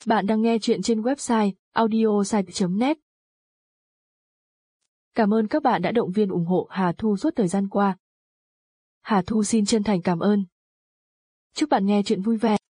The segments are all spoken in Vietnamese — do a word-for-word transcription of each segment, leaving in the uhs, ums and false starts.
Bạn đang nghe chuyện trên website audiosite chấm net. Cảm ơn các bạn đã động viên ủng hộ Hà Thu suốt thời gian qua. Hà Thu xin chân thành cảm ơn. Chúc bạn nghe chuyện vui vẻ.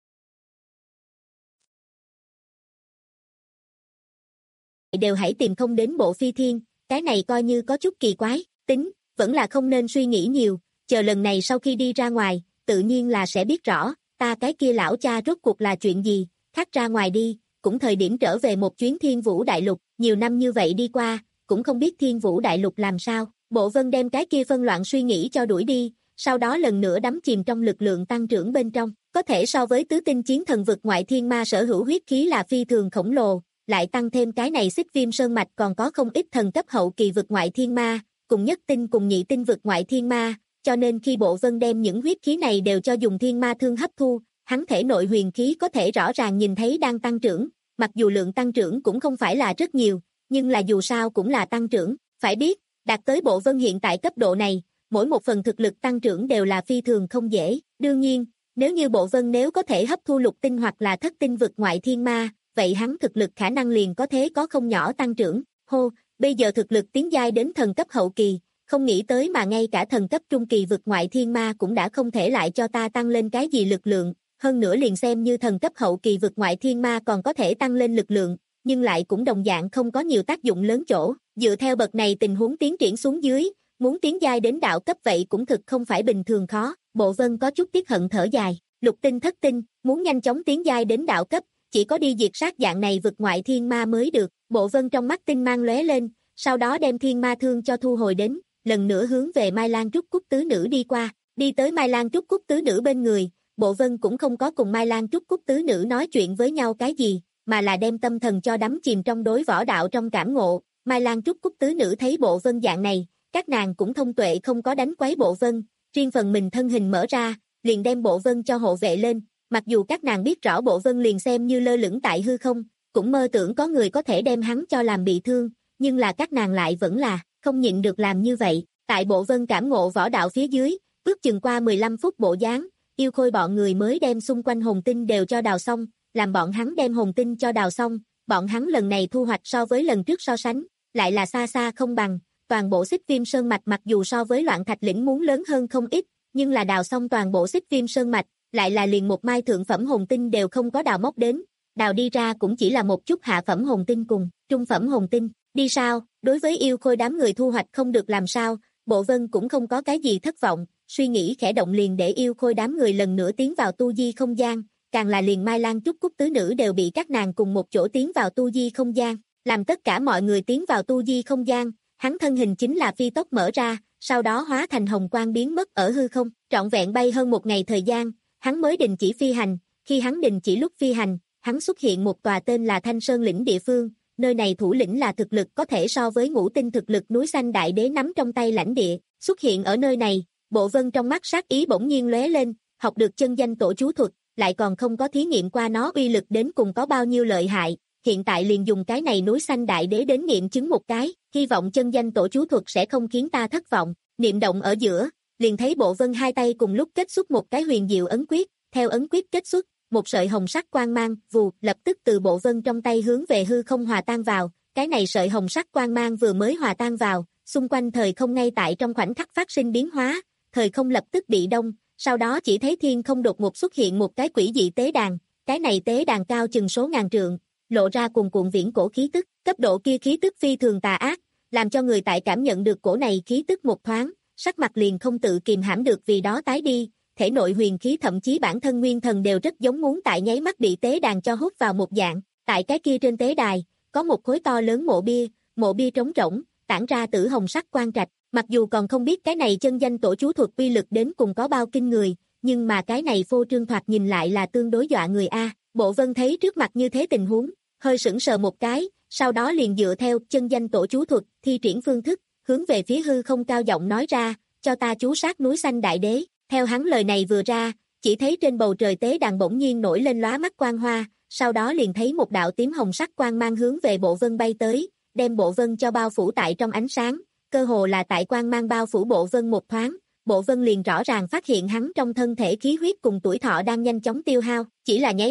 Đều hãy tìm không đến bộ phi thiên, cái này coi như có chút kỳ quái, tính, vẫn là không nên suy nghĩ nhiều, chờ lần này sau khi đi ra ngoài, tự nhiên là sẽ biết rõ, ta cái kia lão cha rốt cuộc là chuyện gì, khác ra ngoài đi, cũng thời điểm trở về một chuyến Thiên Vũ Đại Lục, nhiều năm như vậy đi qua, cũng không biết Thiên Vũ Đại Lục làm sao, Bộ Vân đem cái kia phân loạn suy nghĩ cho đuổi đi, sau đó lần nữa đắm chìm trong lực lượng tăng trưởng bên trong, có thể so với tứ tinh chiến thần vực ngoại thiên ma sở hữu huyết khí là phi thường khổng lồ, lại tăng thêm cái này xích viêm sơn mạch còn có không ít thần cấp hậu kỳ vực ngoại thiên ma, cùng nhất tinh cùng nhị tinh vực ngoại thiên ma, cho nên khi Bộ Vân đem những huyết khí này đều cho dùng thiên ma thương hấp thu, hắn thể nội huyền khí có thể rõ ràng nhìn thấy đang tăng trưởng, mặc dù lượng tăng trưởng cũng không phải là rất nhiều, nhưng là dù sao cũng là tăng trưởng, phải biết, đạt tới Bộ Vân hiện tại cấp độ này, mỗi một phần thực lực tăng trưởng đều là phi thường không dễ, đương nhiên, nếu như Bộ Vân nếu có thể hấp thu lục tinh hoặc là thất tinh vực ngoại thiên ma, vậy hắn thực lực khả năng liền có thế có không nhỏ tăng trưởng, hô, bây giờ thực lực tiến giai đến thần cấp hậu kỳ, không nghĩ tới mà ngay cả thần cấp trung kỳ vực ngoại thiên ma cũng đã không thể lại cho ta tăng lên cái gì lực lượng, hơn nữa liền xem như thần cấp hậu kỳ vực ngoại thiên ma còn có thể tăng lên lực lượng, nhưng lại cũng đồng dạng không có nhiều tác dụng lớn chỗ, dựa theo bậc này tình huống tiến triển xuống dưới, muốn tiến giai đến đạo cấp vậy cũng thực không phải bình thường khó, Bộ Vân có chút tiếc hận thở dài, lục tinh thất tinh, muốn nhanh chóng tiến giai đến đạo cấp, chỉ có đi diệt sát dạng này vực ngoại thiên ma mới được, Bộ Vân trong mắt tinh mang lóe lên, sau đó đem thiên ma thương cho thu hồi đến, lần nữa hướng về Mai Lan Trúc Cúc tứ nữ đi qua, đi tới Mai Lan Trúc Cúc tứ nữ bên người, Bộ Vân cũng không có cùng Mai Lan Trúc Cúc tứ nữ nói chuyện với nhau cái gì, mà là đem tâm thần cho đắm chìm trong đối võ đạo trong cảm ngộ, Mai Lan Trúc Cúc tứ nữ thấy Bộ Vân dạng này, các nàng cũng thông tuệ không có đánh quấy Bộ Vân, riêng phần mình thân hình mở ra, liền đem Bộ Vân cho hộ vệ lên, mặc dù các nàng biết rõ Bộ Vân liền xem như lơ lửng tại hư không, cũng mơ tưởng có người có thể đem hắn cho làm bị thương, nhưng là các nàng lại vẫn là không nhịn được làm như vậy, tại Bộ Vân cảm ngộ võ đạo phía dưới, ước chừng qua mười lăm phút bộ dáng, yêu khôi bọn người mới đem xung quanh hồn tinh đều cho đào xong, làm bọn hắn đem hồn tinh cho đào xong, bọn hắn lần này thu hoạch so với lần trước so sánh, lại là xa xa không bằng, toàn bộ xích viêm sơn mạch mặc dù so với loạn thạch lĩnh muốn lớn hơn không ít, nhưng là đào xong toàn bộ xích viêm sơn mạch, lại là liền một mai thượng phẩm hồn tinh đều không có đào móc đến, đào đi ra cũng chỉ là một chút hạ phẩm hồn tinh cùng trung phẩm hồn tinh, đi sao, đối với yêu khôi đám người thu hoạch không được làm sao, Bộ Vân cũng không có cái gì thất vọng, suy nghĩ khẽ động liền để yêu khôi đám người lần nữa tiến vào tu di không gian, càng là liền Mai Lan Trúc Cúc tứ nữ đều bị các nàng cùng một chỗ tiến vào tu di không gian, làm tất cả mọi người tiến vào tu di không gian, hắn thân hình chính là phi tốc mở ra, sau đó hóa thành hồng quang biến mất ở hư không, trọn vẹn bay hơn một ngày thời gian, hắn mới đình chỉ phi hành, khi hắn đình chỉ lúc phi hành, hắn xuất hiện một tòa tên là Thanh Sơn lĩnh địa phương, nơi này thủ lĩnh là thực lực có thể so với ngũ tinh thực lực núi xanh đại đế nắm trong tay lãnh địa, xuất hiện ở nơi này, Bộ Vân trong mắt sát ý bỗng nhiên lóe lên, học được chân danh tổ chú thuật, lại còn không có thí nghiệm qua nó uy lực đến cùng có bao nhiêu lợi hại, hiện tại liền dùng cái này núi xanh đại đế đến nghiệm chứng một cái, hy vọng chân danh tổ chú thuật sẽ không khiến ta thất vọng, niệm động ở giữa, liền thấy Bộ Vân hai tay cùng lúc kết xuất một cái huyền diệu ấn quyết, theo ấn quyết kết xuất, một sợi hồng sắc quang mang, vù, lập tức từ Bộ Vân trong tay hướng về hư không hòa tan vào, cái này sợi hồng sắc quang mang vừa mới hòa tan vào, xung quanh thời không ngay tại trong khoảnh khắc phát sinh biến hóa, thời không lập tức bị đông, sau đó chỉ thấy thiên không đột ngột xuất hiện một cái quỷ dị tế đàn, cái này tế đàn cao chừng số ngàn trượng, lộ ra cuồn cuộn viễn cổ khí tức, cấp độ kia khí tức phi thường tà ác, làm cho người tại cảm nhận được cổ này khí tức một thoáng, sắc mặt liền không tự kìm hãm được vì đó tái đi, thể nội huyền khí thậm chí bản thân nguyên thần đều rất giống muốn tại nháy mắt bị tế đàn cho hút vào một dạng, tại cái kia trên tế đài, có một khối to lớn mộ bia, mộ bia trống rỗng, tản ra tử hồng sắc quang trạch, mặc dù còn không biết cái này chân danh tổ chú thuật uy lực đến cùng có bao kinh người, nhưng mà cái này phô trương thoạt nhìn lại là tương đối dọa người a. Bộ Vân thấy trước mặt như thế tình huống, hơi sững sờ một cái, sau đó liền dựa theo chân danh tổ chú thuật, thi triển phương thức, hướng về phía hư không cao giọng nói ra, cho ta chú sát núi xanh đại đế. Theo hắn lời này vừa ra, chỉ thấy trên bầu trời tế đàn bỗng nhiên nổi lên lóa mắt quang hoa, sau đó liền thấy một đạo tím hồng sắc quang mang hướng về Bộ Vân bay tới, đem Bộ Vân cho bao phủ tại trong ánh sáng, cơ hồ là tại quang mang bao phủ Bộ Vân một thoáng, Bộ Vân liền rõ ràng phát hiện hắn trong thân thể khí huyết cùng tuổi thọ đang nhanh chóng tiêu hao, chỉ là nháy mắt,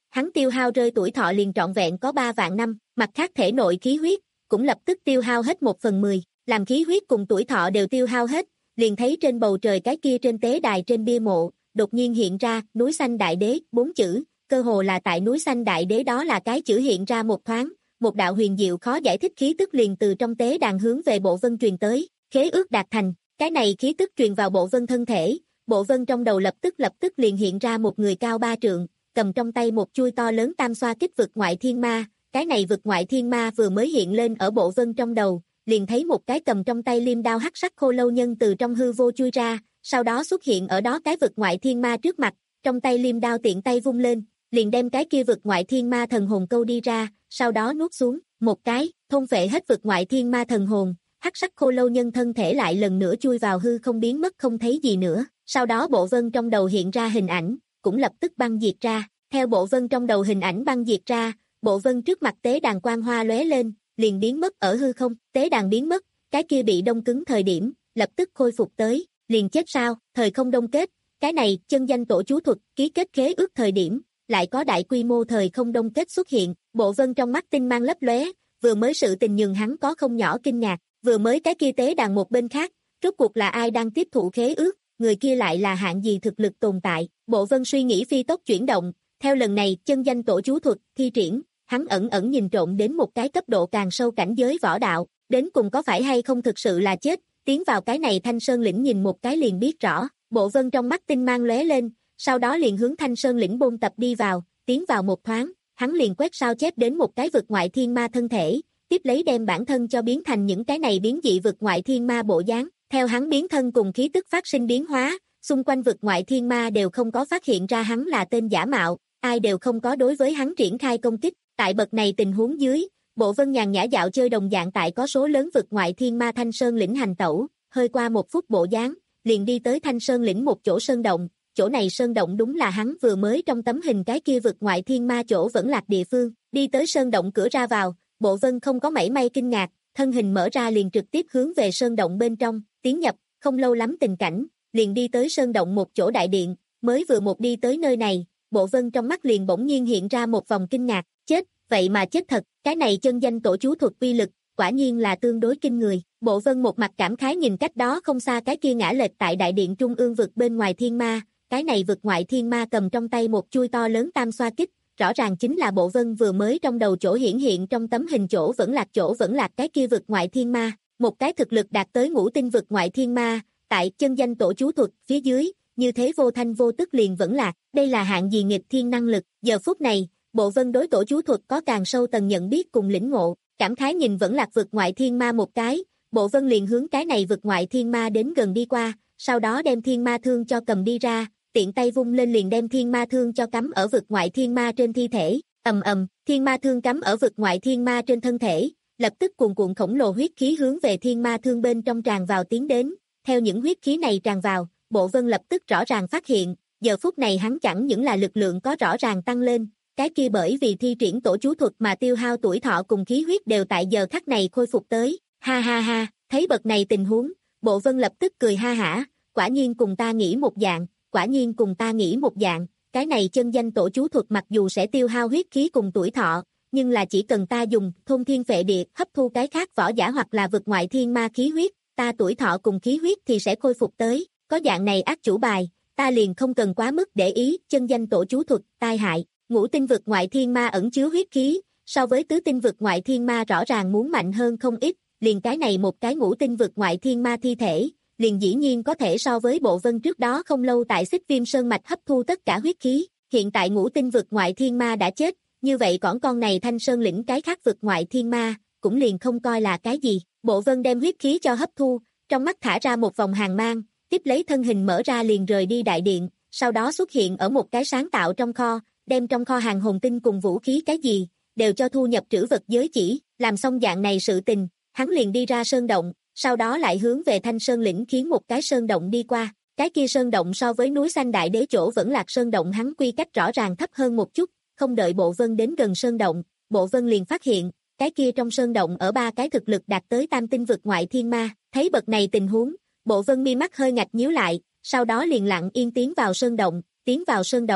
hắn tiêu hao rơi tuổi thọ liền trọn vẹn có ba vạn năm, mặt khác thể nội khí huyết, cũng lập tức tiêu hao hết một phần mười, làm khí huyết cùng tuổi thọ đều tiêu hao hết, liền thấy trên bầu trời cái kia trên tế đài trên bia mộ, đột nhiên hiện ra, núi xanh đại đế, bốn chữ, cơ hồ là tại núi xanh đại đế đó là cái chữ hiện ra một thoáng, một đạo huyền diệu khó giải thích khí tức liền từ trong tế đàn hướng về Bộ Vân truyền tới, khế ước đạt thành, cái này khí tức truyền vào Bộ Vân thân thể, Bộ Vân trong đầu lập tức lập tức liền hiện ra một người cao ba trượng, cầm trong tay một chuôi to lớn tam xoa kích vực ngoại thiên ma, cái này vực ngoại thiên ma vừa mới hiện lên ở Bộ Vân trong đầu, liền thấy một cái cầm trong tay liêm đao hắc sắc khô lâu nhân từ trong hư vô chui ra, sau đó xuất hiện ở đó cái vực ngoại thiên ma trước mặt, trong tay liêm đao tiện tay vung lên, liền đem cái kia vực ngoại thiên ma thần hồn câu đi ra, sau đó nuốt xuống, một cái, thôn phệ hết vực ngoại thiên ma thần hồn, hắc sắc khô lâu nhân thân thể lại lần nữa chui vào hư không biến mất không thấy gì nữa, sau đó Bộ Vân trong đầu hiện ra hình ảnh, cũng lập tức băng diệt ra, theo Bộ Vân trong đầu hình ảnh băng diệt ra, Bộ Vân trước mặt tế đàn quang hoa lóe lên, liền biến mất ở hư không, tế đàn biến mất, cái kia bị đông cứng thời điểm, lập tức khôi phục tới, liền chết sao, thời không đông kết, cái này, chân danh tổ chú thuật, ký kết khế ước thời điểm, lại có đại quy mô thời không đông kết xuất hiện, Bộ Vân trong mắt tinh mang lấp lóe, vừa mới sự tình nhường hắn có không nhỏ kinh ngạc, vừa mới cái kia tế đàn một bên khác, rốt cuộc là ai đang tiếp thụ khế ước, người kia lại là hạng gì thực lực tồn tại, Bộ Vân suy nghĩ phi tốc chuyển động, theo lần này, chân danh tổ chú thuật, thi triển, hắn ẩn ẩn nhìn trộm đến một cái cấp độ càng sâu cảnh giới võ đạo, đến cùng có phải hay không thực sự là chết, tiến vào cái này Thanh Sơn lĩnh nhìn một cái liền biết rõ, Bộ Vân trong mắt tinh mang lóe lên, sau đó liền hướng Thanh Sơn lĩnh bôn tập đi vào, tiến vào một thoáng, hắn liền quét sao chép đến một cái vực ngoại thiên ma thân thể, tiếp lấy đem bản thân cho biến thành những cái này biến dị vực ngoại thiên ma bộ dáng, theo hắn biến thân cùng khí tức phát sinh biến hóa, xung quanh vực ngoại thiên ma đều không có phát hiện ra hắn là tên giả mạo, ai đều không có đối với hắn triển khai công kích, tại bậc này tình huống dưới, Bộ Vân nhàn nhã dạo chơi đồng dạng tại có số lớn vực ngoại thiên ma Thanh Sơn lĩnh hành tẩu, hơi qua một phút bộ dáng, liền đi tới Thanh Sơn lĩnh một chỗ sơn động, chỗ này sơn động đúng là hắn vừa mới trong tấm hình cái kia vực ngoại thiên ma chỗ vẫn lạc địa phương, đi tới sơn động cửa ra vào, Bộ Vân không có mảy may kinh ngạc, thân hình mở ra liền trực tiếp hướng về sơn động bên trong, tiến nhập, không lâu lắm tình cảnh, liền đi tới sơn động một chỗ đại điện, mới vừa một đi tới nơi này, Bộ Vân trong mắt liền bỗng nhiên hiện ra một vòng kinh ngạc, chết, vậy mà chết thật, cái này chân danh tổ chú thuật uy lực, quả nhiên là tương đối kinh người, Bộ Vân một mặt cảm khái nhìn cách đó không xa cái kia ngã lệch tại đại điện trung ương vực bên ngoài thiên ma, cái này vực ngoại thiên ma cầm trong tay một chuôi to lớn tam xoa kích, rõ ràng chính là Bộ Vân vừa mới trong đầu chỗ hiển hiện trong tấm hình chỗ vẫn lạc chỗ vẫn lạc cái kia vực ngoại thiên ma, một cái thực lực đạt tới ngũ tinh vực ngoại thiên ma, tại chân danh tổ chú thuật phía dưới, như thế vô thanh vô tức liền vẫn lạc, đây là hạng gì nghịch thiên năng lực, giờ phút này, Bộ Vân đối tổ chú thuật có càng sâu tầng nhận biết cùng lĩnh ngộ, cảm khái nhìn vẫn lạc vực ngoại thiên ma một cái, Bộ Vân liền hướng cái này vực ngoại thiên ma đến gần đi qua, sau đó đem thiên ma thương cho cầm đi ra, tiện tay vung lên liền đem thiên ma thương cho cắm ở vực ngoại thiên ma trên thi thể, ầm ầm, thiên ma thương cắm ở vực ngoại thiên ma trên thân thể, lập tức cuồn cuộn khổng lồ huyết khí hướng về thiên ma thương bên trong tràn vào tiến đến, theo những huyết khí này tràn vào, Bộ Vân lập tức rõ ràng phát hiện, giờ phút này hắn chẳng những là lực lượng có rõ ràng tăng lên, cái kia bởi vì thi triển tổ chú thuật mà tiêu hao tuổi thọ cùng khí huyết đều tại giờ khắc này khôi phục tới, ha ha ha, thấy bậc này tình huống, Bộ Vân lập tức cười ha hả, quả nhiên cùng ta nghĩ một dạng, quả nhiên cùng ta nghĩ một dạng, cái này chân danh tổ chú thuật mặc dù sẽ tiêu hao huyết khí cùng tuổi thọ, nhưng là chỉ cần ta dùng thôn thiên phệ địa hấp thu cái khác võ giả hoặc là vực ngoại thiên ma khí huyết, ta tuổi thọ cùng khí huyết thì sẽ khôi phục tới, có dạng này ác chủ bài, ta liền không cần quá mức để ý, chân danh tổ chú thuật, tai hại, ngũ tinh vực ngoại thiên ma ẩn chứa huyết khí, so với tứ tinh vực ngoại thiên ma rõ ràng muốn mạnh hơn không ít, liền cái này một cái ngũ tinh vực ngoại thiên ma thi thể, liền dĩ nhiên có thể so với Bộ Vân trước đó không lâu tại Xích Viêm Sơn Mạch hấp thu tất cả huyết khí, hiện tại ngũ tinh vực ngoại thiên ma đã chết, như vậy còn con này Thanh Sơn lĩnh cái khác vực ngoại thiên ma, cũng liền không coi là cái gì, Bộ Vân đem huyết khí cho hấp thu, trong mắt thả ra một vòng hàn mang, tiếp lấy thân hình mở ra liền rời đi đại điện, sau đó xuất hiện ở một cái sáng tạo trong kho, đem trong kho hàng hồn tinh cùng vũ khí cái gì, đều cho thu nhập trữ vật giới chỉ, làm xong dạng này sự tình, hắn liền đi ra sơn động, sau đó lại hướng về Thanh Sơn lĩnh khiến một cái sơn động đi qua, cái kia sơn động so với núi xanh đại đế chỗ vẫn lạc sơn động hắn quy cách rõ ràng thấp hơn một chút, không đợi Bộ Vân đến gần sơn động, Bộ Vân liền phát hiện, cái kia trong sơn động ở ba cái thực lực đạt tới tam tinh vực ngoại thiên ma, thấy bậc này tình huống, Bộ Vân mi mắt hơi ngạch nhíu lại, sau đó liền lặng yên tiến vào sơn động, tiến vào sơn động,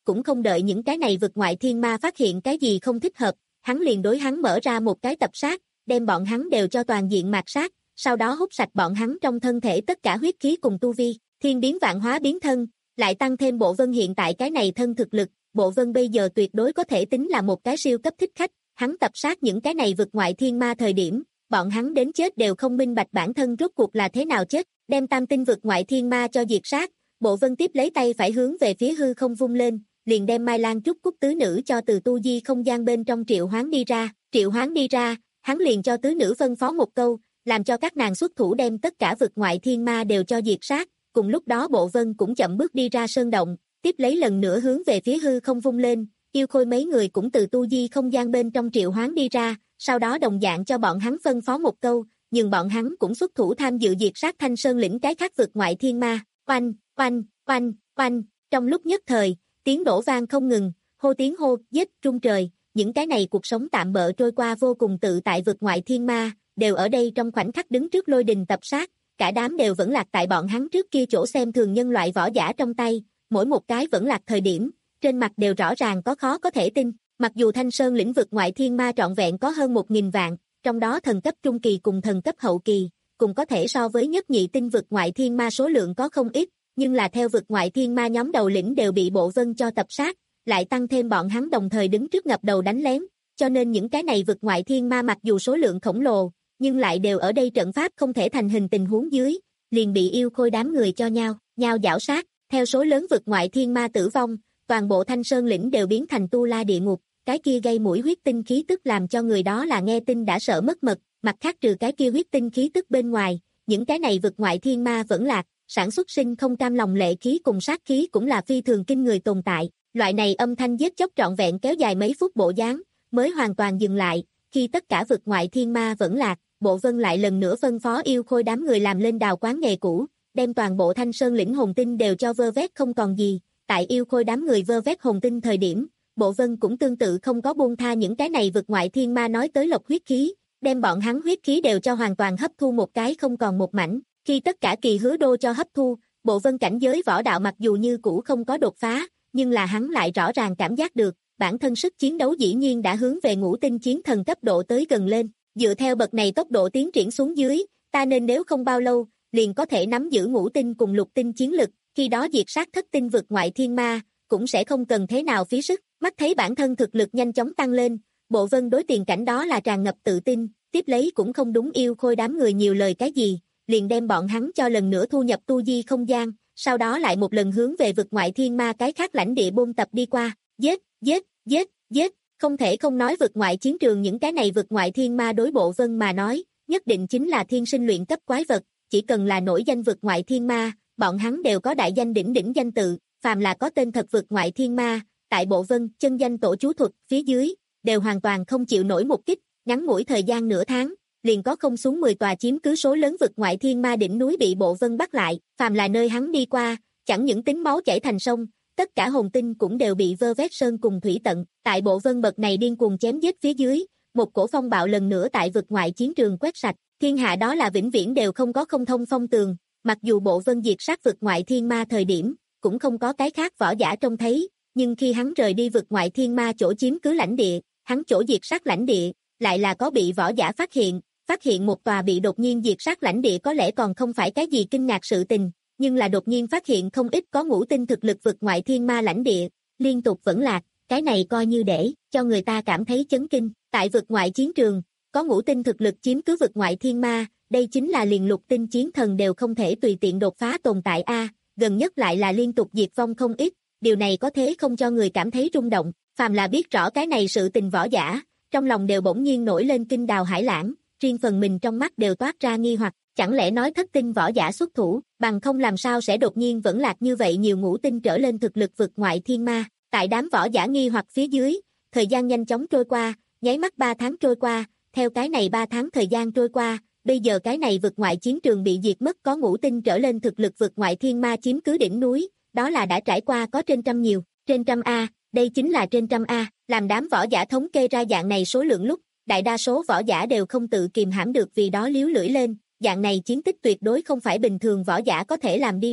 cũng không đợi những cái này vực ngoại thiên ma phát hiện cái gì không thích hợp, hắn liền đối hắn mở ra một cái tập sát, đem bọn hắn đều cho toàn diện mạt sát, sau đó hút sạch bọn hắn trong thân thể tất cả huyết khí cùng tu vi, thiên biến vạn hóa biến thân, lại tăng thêm Bộ Vân hiện tại cái này thân thực lực, Bộ Vân bây giờ tuyệt đối có thể tính là một cái siêu cấp thích khách, hắn tập sát những cái này vực ngoại thiên ma thời điểm, bọn hắn đến chết đều không minh bạch bản thân rốt cuộc là thế nào chết, đem tam tinh vực ngoại thiên ma cho diệt sát, Bộ Vân tiếp lấy tay phải hướng về phía hư không vung lên, liền đem Mai Lan Trúc Cúc tứ nữ cho từ tu di không gian bên trong triệu hoán đi ra, triệu hoán đi ra, hắn liền cho tứ nữ phân phó một câu, làm cho các nàng xuất thủ đem tất cả vực ngoại thiên ma đều cho diệt sát, cùng lúc đó Bộ Vân cũng chậm bước đi ra sơn động, tiếp lấy lần nữa hướng về phía hư không vung lên, yêu khôi mấy người cũng từ tu di không gian bên trong triệu hoán đi ra, sau đó đồng dạng cho bọn hắn phân phó một câu, nhưng bọn hắn cũng xuất thủ tham dự diệt sát Thanh Sơn lĩnh cái khác vực ngoại thiên ma, oanh, oanh, oanh, oanh, trong lúc nhất thời, tiếng nổ vang không ngừng, hô tiếng hô, giết, trung trời, những cái này cuộc sống tạm bợ trôi qua vô cùng tự tại vực ngoại thiên ma, đều ở đây trong khoảnh khắc đứng trước lôi đình tập sát, cả đám đều vẫn lạc tại bọn hắn trước kia chỗ xem thường nhân loại võ giả trong tay, mỗi một cái vẫn lạc thời điểm, trên mặt đều rõ ràng có khó có thể tin, mặc dù Thanh Sơn lĩnh vực ngoại thiên ma trọn vẹn có hơn một nghìn vạn, trong đó thần cấp trung kỳ cùng thần cấp hậu kỳ, cùng có thể so với nhất nhị tinh vực ngoại thiên ma số lượng có không ít, nhưng là theo vực ngoại thiên ma nhóm đầu lĩnh đều bị Bộ Vân cho tập sát, lại tăng thêm bọn hắn đồng thời đứng trước ngập đầu đánh lén, cho nên những cái này vực ngoại thiên ma mặc dù số lượng khổng lồ, nhưng lại đều ở đây trận pháp không thể thành hình tình huống dưới, liền bị yêu khôi đám người cho nhau, nhau giảo sát, theo số lớn vực ngoại thiên ma tử vong, toàn bộ Thanh Sơn lĩnh đều biến thành tu la địa ngục, cái kia gây mũi huyết tinh khí tức làm cho người đó là nghe tin đã sợ mất mật, mặt khác trừ cái kia huyết tinh khí tức bên ngoài, những cái này vực ngoại thiên ma vẫn lạc, sản xuất sinh không cam lòng lệ khí cùng sát khí cũng là phi thường kinh người tồn tại, loại này âm thanh giết chóc trọn vẹn kéo dài mấy phút bộ dáng, mới hoàn toàn dừng lại, khi tất cả vực ngoại thiên ma vẫn lạc, Bộ Vân lại lần nữa phân phó yêu khôi đám người làm lên đào quán nghề cũ, đem toàn bộ Thanh Sơn lĩnh hồn tinh đều cho vơ vét không còn gì, tại yêu khôi đám người vơ vét hồn tinh thời điểm, Bộ Vân cũng tương tự không có buông tha những cái này vực ngoại thiên ma nói tới lộc huyết khí, đem bọn hắn huyết khí đều cho hoàn toàn hấp thu một cái không còn một mảnh, khi tất cả kỳ hứa đô cho hấp thu, Bộ Vân cảnh giới võ đạo mặc dù như cũ không có đột phá, nhưng là hắn lại rõ ràng cảm giác được, bản thân sức chiến đấu dĩ nhiên đã hướng về ngũ tinh chiến thần cấp độ tới gần lên, dựa theo bậc này tốc độ tiến triển xuống dưới, ta nên nếu không bao lâu, liền có thể nắm giữ ngũ tinh cùng lục tinh chiến lực, khi đó diệt sát thất tinh vực ngoại thiên ma, cũng sẽ không cần thế nào phí sức, mắt thấy bản thân thực lực nhanh chóng tăng lên, Bộ Vân đối tiền cảnh đó là tràn ngập tự tin, tiếp lấy cũng không đúng yêu khôi đám người nhiều lời cái gì, liền đem bọn hắn cho lần nữa thu nhập tu di không gian, sau đó lại một lần hướng về vực ngoại thiên ma cái khác lãnh địa bôn tập đi qua, giết, giết, giết, giết, không thể không nói vực ngoại chiến trường những cái này vực ngoại thiên ma đối Bộ Vân mà nói, nhất định chính là thiên sinh luyện cấp quái vật, chỉ cần là nổi danh vực ngoại thiên ma, bọn hắn đều có đại danh đỉnh đỉnh danh tự, phàm là có tên thật vực ngoại thiên ma, tại Bộ Vân chân danh tổ chú thuật phía dưới, đều hoàn toàn không chịu nổi một kích, ngắn ngủi thời gian nửa tháng, liền có không xuống mười tòa chiếm cứ số lớn vực ngoại thiên ma đỉnh núi bị Bộ Vân bắt lại, phàm là nơi hắn đi qua, chẳng những tính máu chảy thành sông, tất cả hồn tinh cũng đều bị vơ vét sơn cùng thủy tận, tại Bộ Vân bậc này điên cuồng chém giết phía dưới, một cổ phong bạo lần nữa tại vực ngoại chiến trường quét sạch, thiên hạ đó là vĩnh viễn đều không có không thông phong tường, mặc dù Bộ Vân diệt sát vực ngoại thiên ma thời điểm, cũng không có cái khác võ giả trông thấy, nhưng khi hắn rời đi vực ngoại thiên ma chỗ chiếm cứ lãnh địa, hắn chỗ diệt sát lãnh địa, lại là có bị võ giả phát hiện, phát hiện một tòa bị đột nhiên diệt sát lãnh địa có lẽ còn không phải cái gì kinh ngạc sự tình, nhưng là đột nhiên phát hiện không ít có ngũ tinh thực lực vực ngoại thiên ma lãnh địa, liên tục vẫn lạc, cái này coi như để cho người ta cảm thấy chấn kinh, tại vực ngoại chiến trường, có ngũ tinh thực lực chiếm cứ vực ngoại thiên ma, đây chính là liền lục tinh chiến thần đều không thể tùy tiện đột phá tồn tại a, gần nhất lại là liên tục diệt vong không ít, điều này có thế không cho người cảm thấy rung động, phàm là biết rõ cái này sự tình võ giả, trong lòng đều bỗng nhiên nổi lên kinh đào hải lãng, riêng phần mình trong mắt đều toát ra nghi hoặc, chẳng lẽ nói thất tinh võ giả xuất thủ, bằng không làm sao sẽ đột nhiên vẫn lạc như vậy nhiều ngũ tinh trở lên thực lực vực ngoại thiên ma, tại đám võ giả nghi hoặc phía dưới, thời gian nhanh chóng trôi qua, nháy mắt ba tháng trôi qua, theo cái này ba tháng thời gian trôi qua, bây giờ cái này vực ngoại chiến trường bị diệt mất có ngũ tinh trở lên thực lực vực ngoại thiên ma chiếm cứ đỉnh núi, đó là đã trải qua có trên trăm nhiều, trên trăm A, đây chính là trên trăm A, làm đám võ giả thống kê ra dạng này số lượng lúc, đại đa số võ giả đều không tự kìm hãm được vì đó liếu lưỡi lên, dạng này chiến tích tuyệt đối không phải bình thường võ giả có thể làm đi ra,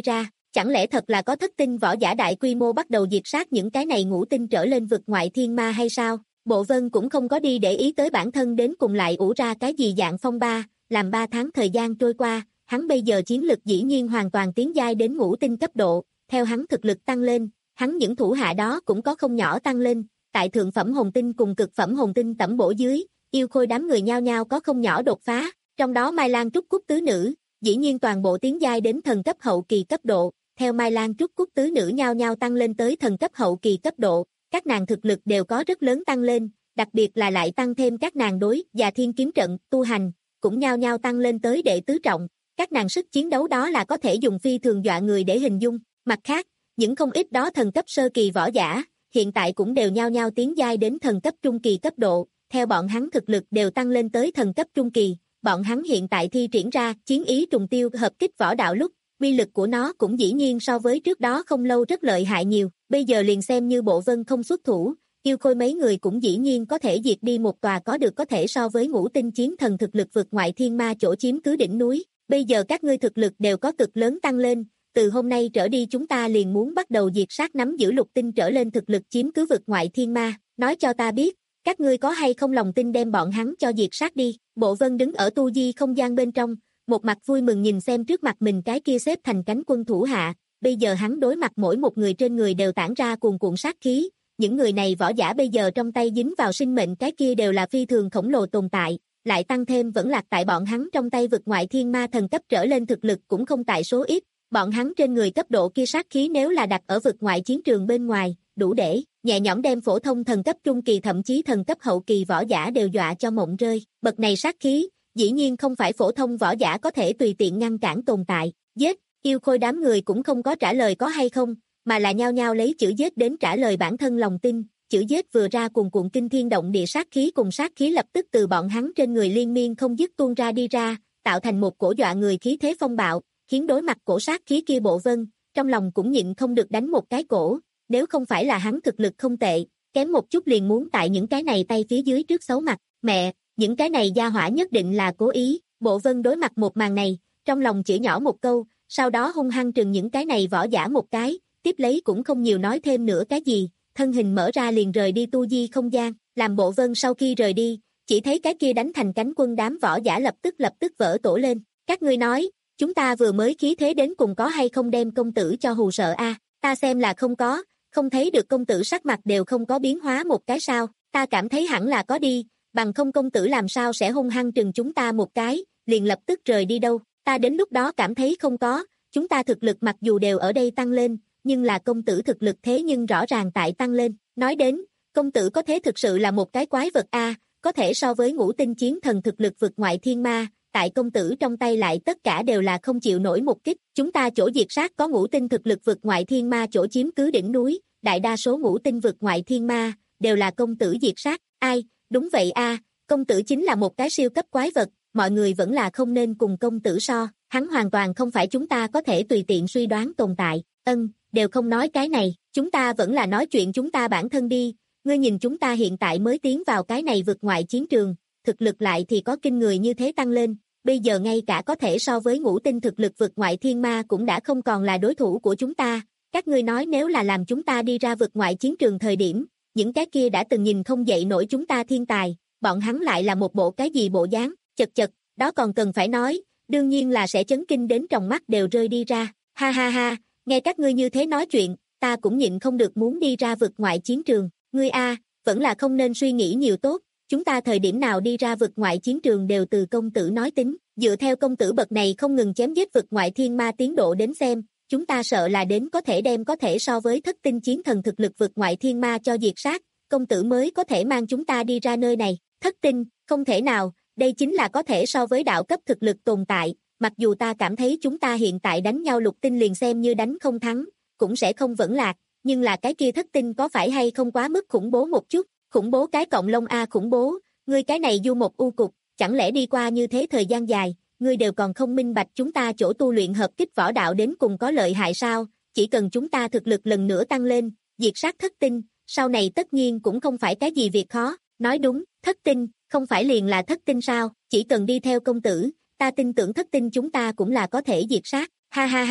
Chẳng lẽ thật là có thất tinh võ giả đại quy mô bắt đầu diệt sát những cái này ngũ tinh trở lên vực ngoại thiên ma hay sao? Bộ Vân cũng không có đi để ý tới bản thân đến cùng lại ủ ra cái gì dạng phong ba, làm ba tháng thời gian trôi qua, hắn bây giờ chiến lực dĩ nhiên hoàn toàn tiến giai đến ngũ tinh cấp độ, theo hắn thực lực tăng lên, hắn những thủ hạ đó cũng có không nhỏ tăng lên, tại thượng phẩm hồn tinh cùng cực phẩm hồn tinh tẩm bổ dưới, yêu khôi đám người nhao nhao có không nhỏ đột phá, trong đó Mai Lan Trúc Cúc tứ nữ, dĩ nhiên toàn bộ tiến giai đến thần cấp hậu kỳ cấp độ, theo Mai Lan Trúc Cúc tứ nữ nhao nhao tăng lên tới thần cấp hậu kỳ cấp độ, các nàng thực lực đều có rất lớn tăng lên, đặc biệt là lại tăng thêm các nàng đối và thiên kiếm trận, tu hành, cũng nhao nhao tăng lên tới đệ tứ trọng, các nàng sức chiến đấu đó là có thể dùng phi thường dọa người để hình dung, mặt khác, những không ít đó thần cấp sơ kỳ võ giả, hiện tại cũng đều nhao nhao tiến giai đến thần cấp trung kỳ cấp độ, theo bọn hắn thực lực đều tăng lên tới thần cấp trung kỳ, bọn hắn hiện tại thi triển ra chiến ý trùng tiêu hợp kích võ đạo lúc, uy lực của nó cũng dĩ nhiên so với trước đó không lâu rất lợi hại nhiều, bây giờ liền xem như Bộ Vân không xuất thủ, yêu khôi mấy người cũng dĩ nhiên có thể diệt đi một tòa có được có thể so với ngũ tinh chiến thần thực lực vượt ngoại thiên ma chỗ chiếm cứ đỉnh núi, bây giờ các ngươi thực lực đều có cực lớn tăng lên, từ hôm nay trở đi chúng ta liền muốn bắt đầu diệt sát nắm giữ lục tinh trở lên thực lực chiếm cứ vượt ngoại thiên ma, nói cho ta biết, các ngươi có hay không lòng tin đem bọn hắn cho diệt sát đi, Bộ Vân đứng ở tu di không gian bên trong, một mặt vui mừng nhìn xem trước mặt mình cái kia xếp thành cánh quân thủ hạ, bây giờ hắn đối mặt mỗi một người trên người đều tản ra cuồn cuộn sát khí, những người này võ giả bây giờ trong tay dính vào sinh mệnh cái kia đều là phi thường khổng lồ tồn tại, lại tăng thêm vẫn lạc tại bọn hắn trong tay vực ngoại thiên ma thần cấp trở lên thực lực cũng không tại số ít, bọn hắn trên người cấp độ kia sát khí nếu là đặt ở vực ngoại chiến trường bên ngoài, đủ để nhẹ nhõm đem phổ thông thần cấp trung kỳ thậm chí thần cấp hậu kỳ võ giả đều dọa cho mộng rơi, bậc này sát khí, dĩ nhiên không phải phổ thông võ giả có thể tùy tiện ngăn cản tồn tại, giết, yêu khôi đám người cũng không có trả lời có hay không, mà là nhao nhao lấy chữ giết đến trả lời bản thân lòng tin, chữ giết vừa ra cuồn cuộn kinh thiên động địa sát khí cùng sát khí lập tức từ bọn hắn trên người liên miên không dứt tuôn ra đi ra, tạo thành một cổ dọa người khí thế phong bạo, khiến đối mặt cổ sát khí kia Bộ Vân, trong lòng cũng nhịn không được đánh một cái cổ, nếu không phải là hắn thực lực không tệ, kém một chút liền muốn tại những cái này tay phía dưới trước xấu mặt, mẹ, những cái này gia hỏa nhất định là cố ý, Bộ Vân đối mặt một màn này, trong lòng chỉ nhỏ một câu, sau đó hung hăng trừng những cái này võ giả một cái, tiếp lấy cũng không nhiều nói thêm nữa cái gì, thân hình mở ra liền rời đi tu di không gian, làm Bộ Vân sau khi rời đi, chỉ thấy cái kia đánh thành cánh quân đám võ giả lập tức lập tức vỡ tổ lên, các ngươi nói, chúng ta vừa mới khí thế đến cùng có hay không đem công tử cho hù sợ a? Ta xem là không có, không thấy được công tử sắc mặt đều không có biến hóa một cái sao, ta cảm thấy hẳn là có đi, bằng không công tử làm sao sẽ hung hăng trừng chúng ta một cái, liền lập tức rời đi đâu, ta đến lúc đó cảm thấy không có, chúng ta thực lực mặc dù đều ở đây tăng lên, nhưng là công tử thực lực thế nhưng rõ ràng tại tăng lên, nói đến, công tử có thế thực sự là một cái quái vật a, có thể so với ngũ tinh chiến thần thực lực vượt ngoại thiên ma, tại công tử trong tay lại tất cả đều là không chịu nổi một kích, chúng ta chỗ diệt sát có ngũ tinh thực lực vượt ngoại thiên ma chỗ chiếm cứ đỉnh núi, đại đa số ngũ tinh vượt ngoại thiên ma, đều là công tử diệt sát, ai, đúng vậy a, công tử chính là một cái siêu cấp quái vật, mọi người vẫn là không nên cùng công tử so, hắn hoàn toàn không phải chúng ta có thể tùy tiện suy đoán tồn tại, ân, đều không nói cái này, chúng ta vẫn là nói chuyện chúng ta bản thân đi, ngươi nhìn chúng ta hiện tại mới tiến vào cái này vượt ngoại chiến trường, thực lực lại thì có kinh người như thế tăng lên, bây giờ ngay cả có thể so với ngũ tinh thực lực vượt ngoại thiên ma cũng đã không còn là đối thủ của chúng ta, các ngươi nói nếu là làm chúng ta đi ra vượt ngoại chiến trường thời điểm, những cái kia đã từng nhìn không dậy nổi chúng ta thiên tài, bọn hắn lại là một bộ cái gì bộ dáng, chật chật, đó còn cần phải nói, đương nhiên là sẽ chấn kinh đến tròng mắt đều rơi đi ra, ha ha ha, nghe các ngươi như thế nói chuyện, ta cũng nhịn không được muốn đi ra vượt ngoại chiến trường, ngươi a, vẫn là không nên suy nghĩ nhiều tốt, chúng ta thời điểm nào đi ra vượt ngoại chiến trường đều từ công tử nói tính, dựa theo công tử bậc này không ngừng chém giết vượt ngoại thiên ma tiến độ đến xem, chúng ta sợ là đến có thể đem có thể so với thất tinh chiến thần thực lực vượt ngoại thiên ma cho diệt sát, công tử mới có thể mang chúng ta đi ra nơi này, thất tinh, không thể nào, đây chính là có thể so với đạo cấp thực lực tồn tại, mặc dù ta cảm thấy chúng ta hiện tại đánh nhau lục tinh liền xem như đánh không thắng, cũng sẽ không vẫn lạc, nhưng là cái kia thất tinh có phải hay không quá mức khủng bố một chút, khủng bố cái cộng lông a khủng bố, ngươi cái này du một u cục, chẳng lẽ đi qua như thế thời gian dài, ngươi đều còn không minh bạch chúng ta chỗ tu luyện hợp kích võ đạo đến cùng có lợi hại sao, chỉ cần chúng ta thực lực lần nữa tăng lên, diệt sát thất tinh, sau này tất nhiên cũng không phải cái gì việc khó, nói đúng, thất tinh, không phải liền là thất tinh sao, chỉ cần đi theo công tử, ta tin tưởng thất tinh chúng ta cũng là có thể diệt sát, ha ha ha,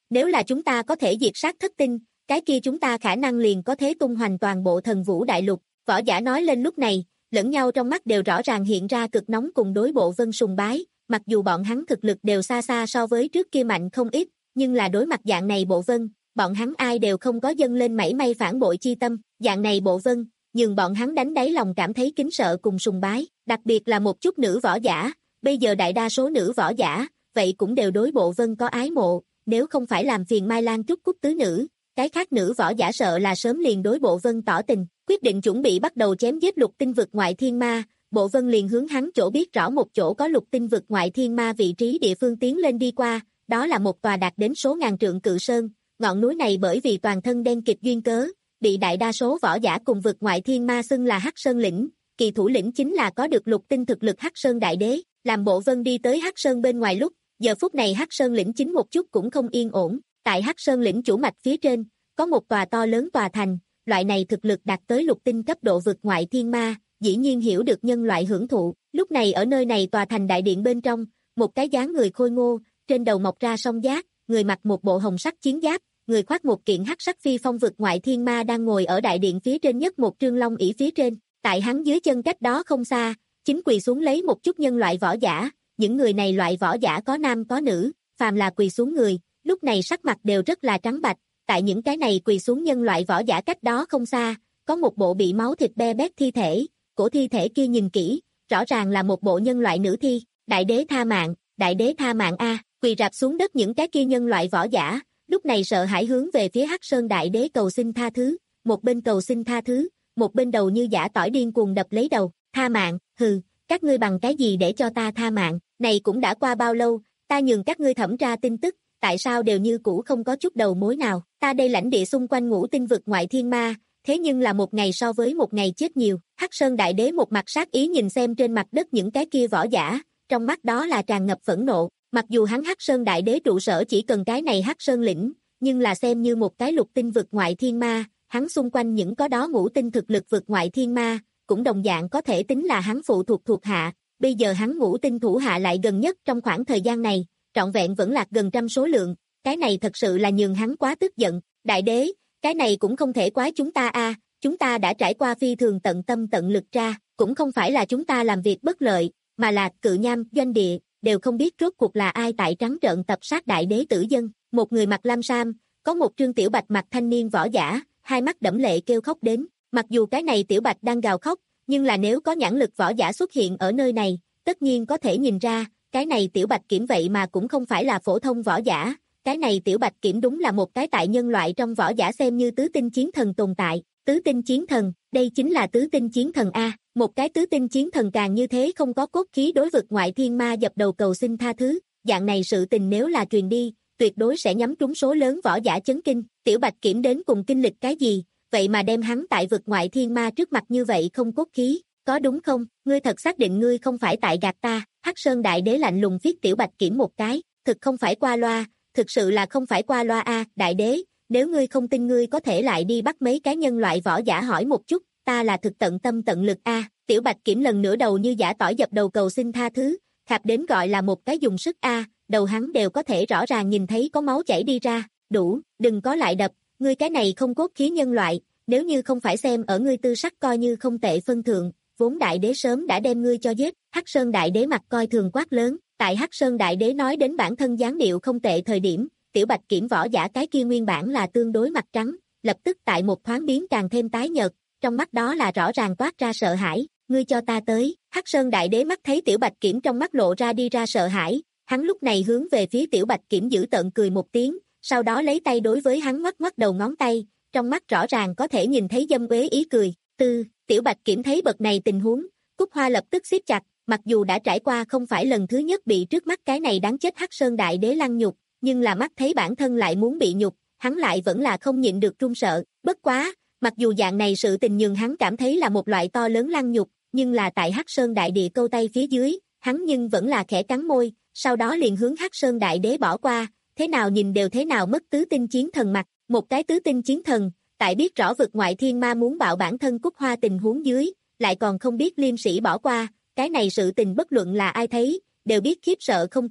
nếu là chúng ta có thể diệt sát thất tinh, cái kia chúng ta khả năng liền có thế tung hoành toàn bộ thần vũ đại lục, võ giả nói lên lúc này, lẫn nhau trong mắt đều rõ ràng hiện ra cực nóng cùng đối Bộ Vân sùng bái, mặc dù bọn hắn thực lực đều xa xa so với trước kia mạnh không ít, nhưng là đối mặt dạng này Bộ Vân, bọn hắn ai đều không có dâng lên mảy may phản bội chi tâm, dạng này Bộ Vân, nhưng bọn hắn đánh đáy lòng cảm thấy kính sợ cùng sùng bái, đặc biệt là một chút nữ võ giả, bây giờ đại đa số nữ võ giả, vậy cũng đều đối Bộ Vân có ái mộ, nếu không phải làm phiền Mai Lan Trúc Cúc tứ nữ, cái khác nữ võ giả sợ là sớm liền đối Bộ Vân tỏ tình, quyết định chuẩn bị bắt đầu chém giết lục tinh vực ngoại thiên ma, Bộ Vân liền hướng hắn chỗ biết rõ một chỗ có lục tinh vực ngoại thiên ma vị trí địa phương tiến lên đi qua, đó là một tòa đạt đến số ngàn trượng cự sơn, ngọn núi này bởi vì toàn thân đen kịt duyên cớ, bị đại đa số võ giả cùng vực ngoại thiên ma xưng là Hắc Sơn lĩnh, kỳ thủ lĩnh chính là có được lục tinh thực lực Hắc Sơn đại đế, làm Bộ Vân đi tới Hắc Sơn bên ngoài lúc, giờ phút này Hắc Sơn lĩnh chính một chút cũng không yên ổn, tại Hắc Sơn lĩnh chủ mạch phía trên, có một tòa to lớn tòa thành, loại này thực lực đạt tới lục tinh cấp độ vực ngoại thiên ma, dĩ nhiên hiểu được nhân loại hưởng thụ, lúc này ở nơi này tòa thành đại điện bên trong, một cái dáng người khôi ngô, trên đầu mọc ra song giác, người mặc một bộ hồng sắc chiến giáp, người khoác một kiện hắc sắc phi phong vực ngoại thiên ma đang ngồi ở đại điện phía trên nhất một trương long ỷ phía trên, tại hắn dưới chân cách đó không xa, chính quỳ xuống lấy một chút nhân loại võ giả, những người này loại võ giả có nam có nữ, phàm là quỳ xuống người, lúc này sắc mặt đều rất là trắng bạch, tại những cái này quỳ xuống nhân loại võ giả cách đó không xa, có một bộ bị máu thịt be bét thi thể, cổ thi thể kia nhìn kỹ, rõ ràng là một bộ nhân loại nữ thi, đại đế tha mạng, đại đế tha mạng a, quỳ rạp xuống đất những cái kia nhân loại võ giả, lúc này sợ hãi hướng về phía Hắc Sơn đại đế cầu xin tha thứ, một bên cầu xin tha thứ, một bên đầu như giả tỏi điên cuồng đập lấy đầu, tha mạng, hừ, các ngươi bằng cái gì để cho ta tha mạng, này cũng đã qua bao lâu, ta nhường các ngươi thẩm tra tin tức, tại sao đều như cũ không có chút đầu mối nào, ta đây lãnh địa xung quanh ngũ tinh vực ngoại thiên ma, thế nhưng là một ngày so với một ngày chết nhiều, Hắc Sơn đại đế một mặt sát ý nhìn xem trên mặt đất những cái kia võ giả, trong mắt đó là tràn ngập phẫn nộ, mặc dù hắn Hắc Sơn đại đế trụ sở chỉ cần cái này Hắc Sơn lĩnh, nhưng là xem như một cái lục tinh vực ngoại thiên ma, hắn xung quanh những có đó ngũ tinh thực lực vực ngoại thiên ma, cũng đồng dạng có thể tính là hắn phụ thuộc thuộc hạ, bây giờ hắn ngũ tinh thủ hạ lại gần nhất trong khoảng thời gian này, trọn vẹn vẫn lạc gần trăm số lượng, cái này thật sự là nhường hắn quá tức giận, đại đế, cái này cũng không thể quái chúng ta a, chúng ta đã trải qua phi thường tận tâm tận lực ra, cũng không phải là chúng ta làm việc bất lợi, mà là cự nham, doanh địa, đều không biết rốt cuộc là ai tại trắng trợn tập sát đại đế tử dân, một người mặc lam sam, có một trương tiểu bạch mặt thanh niên võ giả, hai mắt đẫm lệ kêu khóc đến, mặc dù cái này tiểu bạch đang gào khóc, nhưng là nếu có nhãn lực võ giả xuất hiện ở nơi này, tất nhiên có thể nhìn ra, cái này tiểu bạch kiểm vậy mà cũng không phải là phổ thông võ giả, cái này tiểu bạch kiểm đúng là một cái tại nhân loại trong võ giả xem như tứ tinh chiến thần tồn tại, tứ tinh chiến thần, đây chính là tứ tinh chiến thần A, một cái tứ tinh chiến thần càng như thế không có cốt khí đối vực ngoại thiên ma dập đầu cầu xin tha thứ, dạng này sự tình nếu là truyền đi, tuyệt đối sẽ nhắm trúng số lớn võ giả chấn kinh, tiểu bạch kiểm đến cùng kinh lịch cái gì, vậy mà đem hắn tại vực ngoại thiên ma trước mặt như vậy không cốt khí, có đúng không, ngươi thật xác định ngươi không phải tại gạt ta, Hắc Sơn đại đế lạnh lùng viết tiểu bạch kiểm một cái, thực không phải qua loa, thực sự là không phải qua loa a, đại đế, nếu ngươi không tin ngươi có thể lại đi bắt mấy cái nhân loại võ giả hỏi một chút, ta là thực tận tâm tận lực a, tiểu bạch kiểm lần nữa đầu như giả tỏi dập đầu cầu xin tha thứ, khạp đến gọi là một cái dùng sức a, đầu hắn đều có thể rõ ràng nhìn thấy có máu chảy đi ra, đủ, đừng có lại đập, ngươi cái này không cốt khí nhân loại, nếu như không phải xem ở ngươi tư sắc coi như không tệ phân thượng, vốn đại đế sớm đã đem ngươi cho giết, Hắc Sơn đại đế mặt coi thường quát lớn, tại Hắc Sơn đại đế nói đến bản thân dáng điệu không tệ thời điểm, tiểu bạch kiểm võ giả cái kia nguyên bản là tương đối mặt trắng, lập tức tại một thoáng biến càng thêm tái nhợt, trong mắt đó là rõ ràng toát ra sợ hãi, ngươi cho ta tới, Hắc Sơn đại đế mắt thấy tiểu bạch kiểm trong mắt lộ ra đi ra sợ hãi, hắn lúc này hướng về phía tiểu bạch kiểm giữ tợn cười một tiếng, sau đó lấy tay đối với hắn ngoắc ngoắc đầu ngón tay, trong mắt rõ ràng có thể nhìn thấy dâm uế ý cười, tư, tiểu bạch kiểm thấy bậc này tình huống, cúc hoa lập tức siết chặt, mặc dù đã trải qua không phải lần thứ nhất bị trước mắt cái này đáng chết Hắc Sơn đại đế lăng nhục, nhưng là mắt thấy bản thân lại muốn bị nhục, hắn lại vẫn là không nhịn được run sợ, bất quá, mặc dù dạng này sự tình nhường hắn cảm thấy là một loại to lớn lăng nhục, nhưng là tại Hắc Sơn đại địa câu tay phía dưới, hắn nhưng vẫn là khẽ cắn môi, sau đó liền hướng Hắc Sơn đại đế bỏ qua, thế nào nhìn đều thế nào mất tứ tinh chiến thần mặt, một cái tứ tinh chiến thần, tại biết rõ vực ngoại thiên ma muốn bạo bản thân cúc hoa tình huống dưới, lại còn không biết liêm sĩ bỏ qua, cái này sự tình bất luận là ai thấy, đều biết khiếp sợ không tên,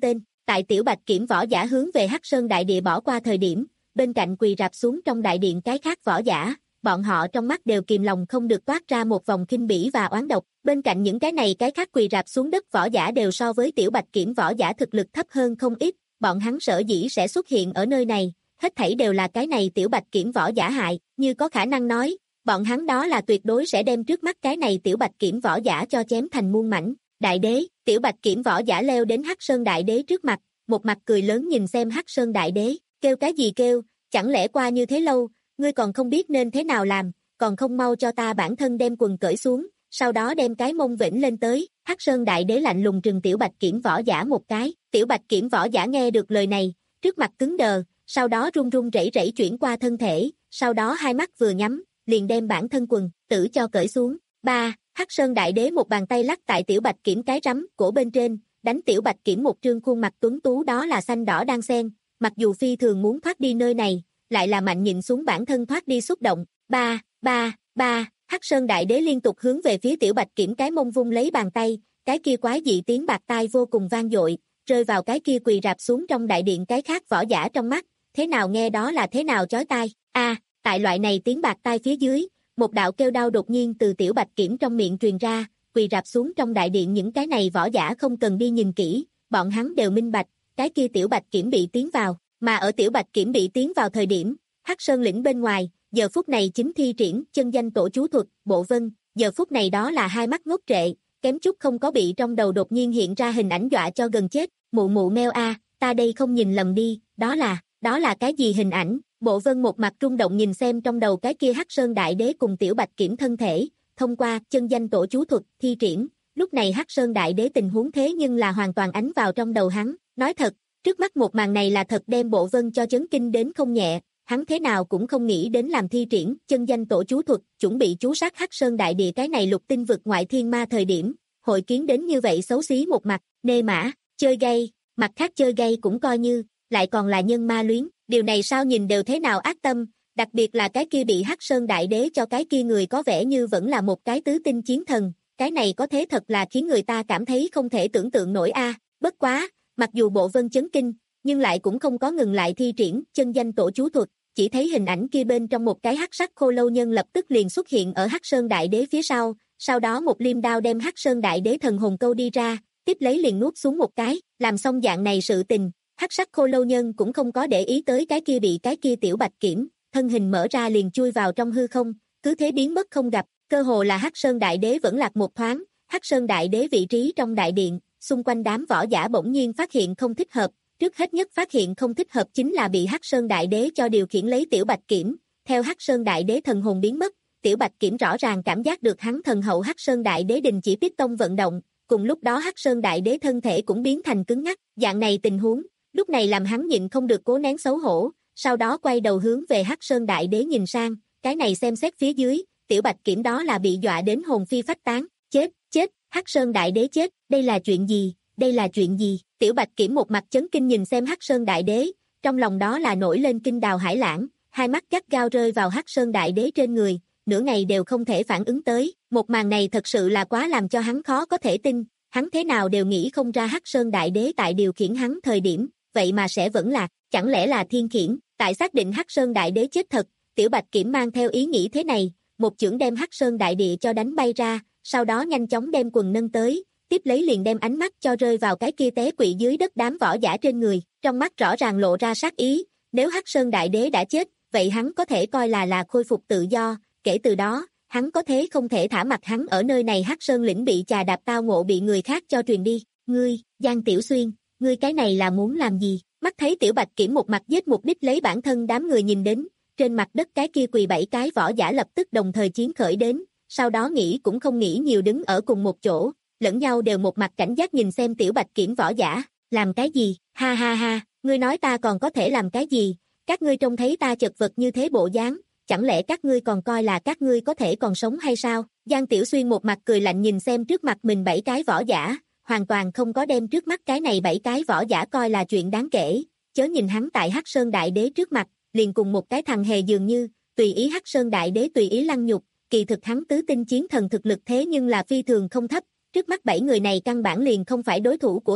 Tại Tiểu Bạch Kiểm võ giả hướng về Hắc Sơn đại địa bỏ qua thời điểm, bên cạnh quỳ rạp xuống trong đại điện cái khác võ giả, bọn họ trong mắt đều kìm lòng không được toát ra một vòng khinh bỉ và oán độc. Bên cạnh những cái này cái khác quỳ rạp xuống đất võ giả đều so với Tiểu Bạch Kiểm võ giả thực lực thấp hơn không ít, bọn hắn sở dĩ sẽ xuất hiện ở nơi này, hết thảy đều là cái này Tiểu Bạch Kiểm võ giả hại, như có khả năng nói, bọn hắn đó là tuyệt đối sẽ đem trước mắt cái này Tiểu Bạch Kiểm võ giả cho chém thành muôn mảnh. Đại đế, Tiểu Bạch Kiểm võ giả leo đến Hắc Sơn đại đế trước mặt, một mặt cười lớn nhìn xem Hắc Sơn đại đế, kêu cái gì kêu, chẳng lẽ qua như thế lâu, ngươi còn không biết nên thế nào làm, còn không mau cho ta bản thân đem quần cởi xuống, sau đó đem cái mông vĩnh lên tới. Hắc Sơn đại đế lạnh lùng trừng Tiểu Bạch Kiểm võ giả một cái, Tiểu Bạch Kiểm võ giả nghe được lời này, trước mặt cứng đờ, sau đó run run rẩy rẩy chuyển qua thân thể, sau đó hai mắt vừa nhắm, liền đem bản thân quần tử cho cởi xuống. Ba, Hắc Sơn đại đế một bàn tay lắc tại Tiểu Bạch Kiểm cái rắm cổ bên trên, đánh Tiểu Bạch Kiểm một trương khuôn mặt tuấn tú đó là xanh đỏ đang xen, mặc dù phi thường muốn thoát đi nơi này, lại là mạnh nhịn xuống bản thân thoát đi xúc động. Ba, ba, ba, Hắc Sơn đại đế liên tục hướng về phía Tiểu Bạch Kiểm cái mông vung lấy bàn tay, cái kia quái dị tiếng bạc tai vô cùng vang dội, rơi vào cái kia quỳ rạp xuống trong đại điện cái khác võ giả trong mắt, thế nào nghe đó là thế nào chói tai. A, tại loại này tiếng bạc tai phía dưới, một đạo kêu đau đột nhiên từ Tiểu Bạch Kiểm trong miệng truyền ra, quỳ rạp xuống trong đại điện những cái này võ giả không cần đi nhìn kỹ, bọn hắn đều minh bạch, cái kia Tiểu Bạch Kiểm bị tiến vào, mà ở Tiểu Bạch Kiểm bị tiến vào thời điểm, Hắc Sơn lĩnh bên ngoài, giờ phút này chính thi triển chân danh tổ chú thuật, Bộ Vân, giờ phút này đó là hai mắt ngốc trệ, kém chút không có bị trong đầu đột nhiên hiện ra hình ảnh dọa cho gần chết, mụ mụ meo a, ta đây không nhìn lầm đi, đó là, đó là cái gì hình ảnh? Bộ Vân một mặt rung động nhìn xem trong đầu cái kia Hắc Sơn đại đế cùng Tiểu Bạch Kiểm thân thể, thông qua chân danh tổ chú thuật thi triển, lúc này Hắc Sơn đại đế tình huống thế nhưng là hoàn toàn ánh vào trong đầu hắn, nói thật, trước mắt một màn này là thật đem Bộ Vân cho chấn kinh đến không nhẹ, hắn thế nào cũng không nghĩ đến làm thi triển chân danh tổ chú thuật, chuẩn bị chú sát Hắc Sơn đại địa cái này lục tinh vực ngoại thiên ma thời điểm, hội kiến đến như vậy xấu xí một mặt, nê mã, chơi gay, mặt khác chơi gay cũng coi như, lại còn là nhân ma luyến, điều này sao nhìn đều thế nào ác tâm, đặc biệt là cái kia bị Hắc Sơn đại đế cho cái kia người có vẻ như vẫn là một cái tứ tinh chiến thần, cái này có thế thật là khiến người ta cảm thấy không thể tưởng tượng nổi a. Bất quá, mặc dù Bộ Vân chấn kinh, nhưng lại cũng không có ngừng lại thi triển chân danh tổ chú thuật, chỉ thấy hình ảnh kia bên trong một cái hắc sắc khô lâu nhân lập tức liền xuất hiện ở Hắc Sơn đại đế phía sau, sau đó một liêm đao đem Hắc Sơn đại đế thần hồn câu đi ra, tiếp lấy liền nuốt xuống một cái, làm xong dạng này sự tình, hắc sắc khô lâu nhân cũng không có để ý tới cái kia bị cái kia Tiểu Bạch Kiểm, thân hình mở ra liền chui vào trong hư không, cứ thế biến mất không gặp, cơ hồ là Hắc Sơn đại đế vẫn lạc một thoáng, Hắc Sơn đại đế vị trí trong đại điện, xung quanh đám võ giả bỗng nhiên phát hiện không thích hợp, trước hết nhất phát hiện không thích hợp chính là bị Hắc Sơn đại đế cho điều khiển lấy Tiểu Bạch Kiểm, theo Hắc Sơn đại đế thần hồn biến mất, Tiểu Bạch Kiểm rõ ràng cảm giác được hắn thần hậu Hắc Sơn đại đế đình chỉ piston vận động, cùng lúc đó Hắc Sơn đại đế thân thể cũng biến thành cứng ngắc, dạng này tình huống, lúc này làm hắn nhịn không được cố nén xấu hổ, sau đó quay đầu hướng về Hắc Sơn đại đế nhìn sang, cái này xem xét phía dưới, Tiểu Bạch Kiểm đó là bị dọa đến hồn phi phách tán, chết, chết, Hắc Sơn đại đế chết, đây là chuyện gì, đây là chuyện gì, Tiểu Bạch Kiểm một mặt chấn kinh nhìn xem Hắc Sơn đại đế, trong lòng đó là nổi lên kinh đào hải lãng, hai mắt gắt gao rơi vào Hắc Sơn đại đế trên người, nửa ngày đều không thể phản ứng tới, một màn này thật sự là quá làm cho hắn khó có thể tin, hắn thế nào đều nghĩ không ra Hắc Sơn đại đế tại điều khiển hắn thời điểm, vậy mà sẽ vẫn lạc, chẳng lẽ là thiên khiển, tại xác định Hắc Sơn đại đế chết thật, Tiểu Bạch Kiểm mang theo ý nghĩ thế này, một chưởng đem Hắc Sơn đại địa cho đánh bay ra, sau đó nhanh chóng đem quần nâng tới, tiếp lấy liền đem ánh mắt cho rơi vào cái kia té quỵ dưới đất đám võ giả trên người, trong mắt rõ ràng lộ ra sát ý, nếu Hắc Sơn đại đế đã chết, vậy hắn có thể coi là là khôi phục tự do, kể từ đó, hắn có thế không thể thả mặt hắn ở nơi này Hắc Sơn lĩnh bị chà đạp tao ngộ bị người khác cho truyền đi, ngươi, Giang Tiểu Xuyên, ngươi cái này là muốn làm gì, mắt thấy Tiểu Bạch Kiểm một mặt giết mục đích lấy bản thân đám người nhìn đến, trên mặt đất cái kia quỳ bảy cái võ giả lập tức đồng thời chiến khởi đến, sau đó nghĩ cũng không nghĩ nhiều đứng ở cùng một chỗ, lẫn nhau đều một mặt cảnh giác nhìn xem Tiểu Bạch Kiểm võ giả, làm cái gì, ha ha ha, ngươi nói ta còn có thể làm cái gì, các ngươi trông thấy ta chật vật như thế bộ dáng, chẳng lẽ các ngươi còn coi là các ngươi có thể còn sống hay sao, Giang Tiểu Xuyên một mặt cười lạnh nhìn xem trước mặt mình bảy cái võ giả, hoàn toàn không có đem trước mắt cái này bảy cái võ giả coi là chuyện đáng kể, chớ nhìn hắn tại Hắc Sơn đại đế trước mặt, liền cùng một cái thằng hề dường như, tùy ý Hắc Sơn đại đế tùy ý lăng nhục, kỳ thực hắn tứ tinh chiến thần thực lực thế nhưng là phi thường không thấp, trước mắt bảy người này căn bản liền không phải đối thủ của hắn,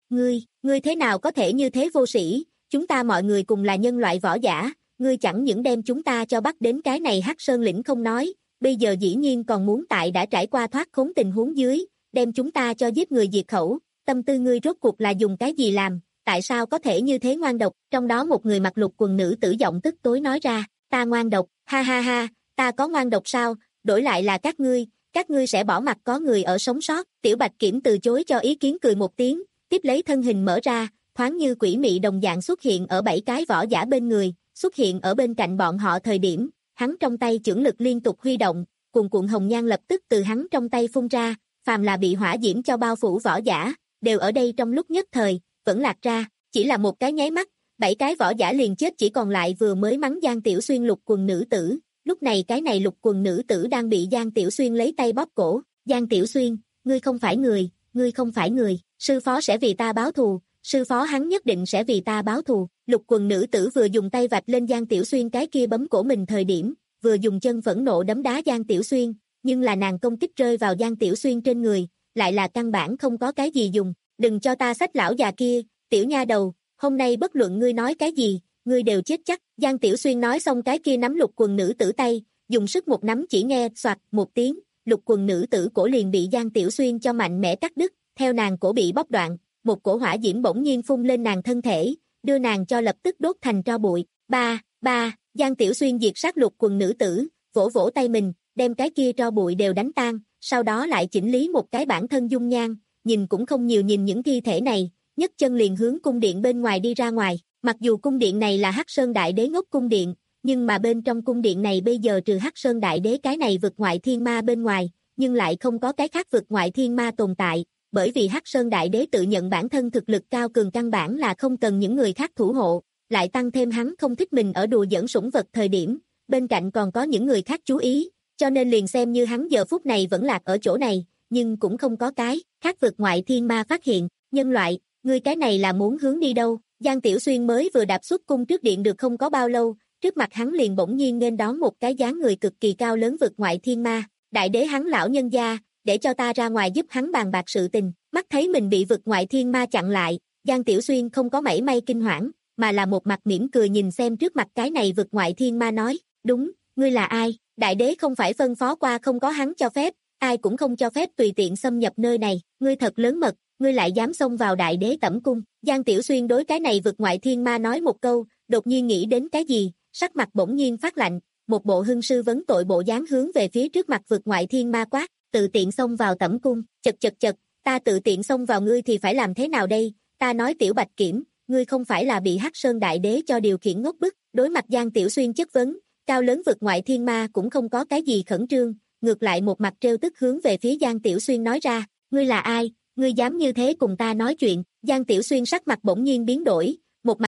ngươi, ngươi thế nào có thể như thế vô sĩ, chúng ta mọi người cùng là nhân loại võ giả, ngươi chẳng những đem chúng ta cho bắt đến cái này Hắc Sơn lĩnh không nói, bây giờ dĩ nhiên còn muốn tại đã trải qua thoát khốn tình huống dưới, đem chúng ta cho giết người diệt khẩu, tâm tư ngươi rốt cuộc là dùng cái gì làm, tại sao có thể như thế ngoan độc, trong đó một người mặc lục quần nữ tử giọng tức tối nói ra, ta ngoan độc, ha ha ha, ta có ngoan độc sao, đổi lại là các ngươi, các ngươi sẽ bỏ mặc có người ở sống sót, Tiểu Bạch Kiểm từ chối cho ý kiến cười một tiếng, tiếp lấy thân hình mở ra, thoáng như quỷ mị đồng dạng xuất hiện ở bảy cái võ giả bên người, xuất hiện ở bên cạnh bọn họ thời điểm, hắn trong tay chưởng lực liên tục huy động, cuồn cuộn hồng nhan lập tức từ hắn trong tay phun ra, phàm là bị hỏa diễm cho bao phủ võ giả, đều ở đây trong lúc nhất thời, vẫn lạc ra, chỉ là một cái nháy mắt, bảy cái võ giả liền chết chỉ còn lại vừa mới mắng Giang Tiểu Xuyên lục quần nữ tử, lúc này cái này lục quần nữ tử đang bị Giang Tiểu Xuyên lấy tay bóp cổ, Giang Tiểu Xuyên, ngươi không phải người, ngươi không phải người, sư phó sẽ vì ta báo thù, sư phó hắn nhất định sẽ vì ta báo thù, lục quần nữ tử vừa dùng tay vạch lên Giang Tiểu Xuyên cái kia bấm cổ mình thời điểm, vừa dùng chân phẫn nộ đấm đá Giang Tiểu Xuyên, nhưng là nàng công kích rơi vào Giang Tiểu Xuyên trên người, lại là căn bản không có cái gì dùng, đừng cho ta xách lão già kia, tiểu nha đầu, hôm nay bất luận ngươi nói cái gì, ngươi đều chết chắc, Giang Tiểu Xuyên nói xong cái kia nắm lục quần nữ tử tay, dùng sức một nắm chỉ nghe xoạt một tiếng, lục quần nữ tử cổ liền bị Giang Tiểu Xuyên cho mạnh mẽ cắt đứt, theo nàng cổ bị bóc đoạn, một cổ hỏa diễm bỗng nhiên phun lên nàng thân thể, đưa nàng cho lập tức đốt thành tro bụi, ba, ba, Giang Tiểu Xuyên diệt sát lục quần nữ tử, vỗ vỗ tay mình, đem cái kia tro bụi đều đánh tan, sau đó lại chỉnh lý một cái bản thân dung nhan, nhìn cũng không nhiều nhìn những thi thể này, nhấc chân liền hướng cung điện bên ngoài đi ra ngoài, mặc dù cung điện này là Hắc Sơn Đại Đế ngốc cung điện, nhưng mà bên trong cung điện này bây giờ trừ Hắc Sơn Đại Đế cái này vực ngoại thiên ma bên ngoài, nhưng lại không có cái khác vực ngoại thiên ma tồn tại, bởi vì Hắc Sơn Đại Đế tự nhận bản thân thực lực cao cường căn bản là không cần những người khác thủ hộ, lại tăng thêm hắn không thích mình ở đùa giỡn sủng vật thời điểm, bên cạnh còn có những người khác chú ý, cho nên liền xem như hắn giờ phút này vẫn lạc ở chỗ này, nhưng cũng không có cái khác vực ngoại thiên ma phát hiện, nhân loại, ngươi cái này là muốn hướng đi đâu? Giang Tiểu Xuyên mới vừa đạp xuất cung trước điện được không có bao lâu, trước mặt hắn liền bỗng nhiên nên đón một cái dáng người cực kỳ cao lớn vực ngoại thiên ma, đại đế hắn lão nhân gia, để cho ta ra ngoài giúp hắn bàn bạc sự tình, mắt thấy mình bị vực ngoại thiên ma chặn lại, Giang Tiểu Xuyên không có mảy may kinh hoảng, mà là một mặt mỉm cười nhìn xem trước mặt cái này vực ngoại thiên ma nói, đúng, ngươi là ai? Đại đế không phải phân phó qua không có hắn cho phép, ai cũng không cho phép tùy tiện xâm nhập nơi này, ngươi thật lớn mật, ngươi lại dám xông vào đại đế tẩm cung. Giang Tiểu Xuyên đối cái này vực ngoại thiên ma nói một câu, đột nhiên nghĩ đến cái gì, sắc mặt bỗng nhiên phát lạnh, một bộ hưng sư vấn tội bộ dáng hướng về phía trước mặt vực ngoại thiên ma quát, tự tiện xông vào tẩm cung, chật chật chật, ta tự tiện xông vào ngươi thì phải làm thế nào đây, ta nói Tiểu Bạch Kiểm, ngươi không phải là bị Hắc Sơn Đại Đế cho điều khiển ngốc bức, đối mặt Giang Tiểu Xuyên chất vấn, cao lớn vực ngoại thiên ma cũng không có cái gì khẩn trương, ngược lại một mặt trêu tức hướng về phía Giang Tiểu Xuyên nói ra, ngươi là ai, ngươi dám như thế cùng ta nói chuyện, Giang Tiểu Xuyên sắc mặt bỗng nhiên biến đổi, một mặt.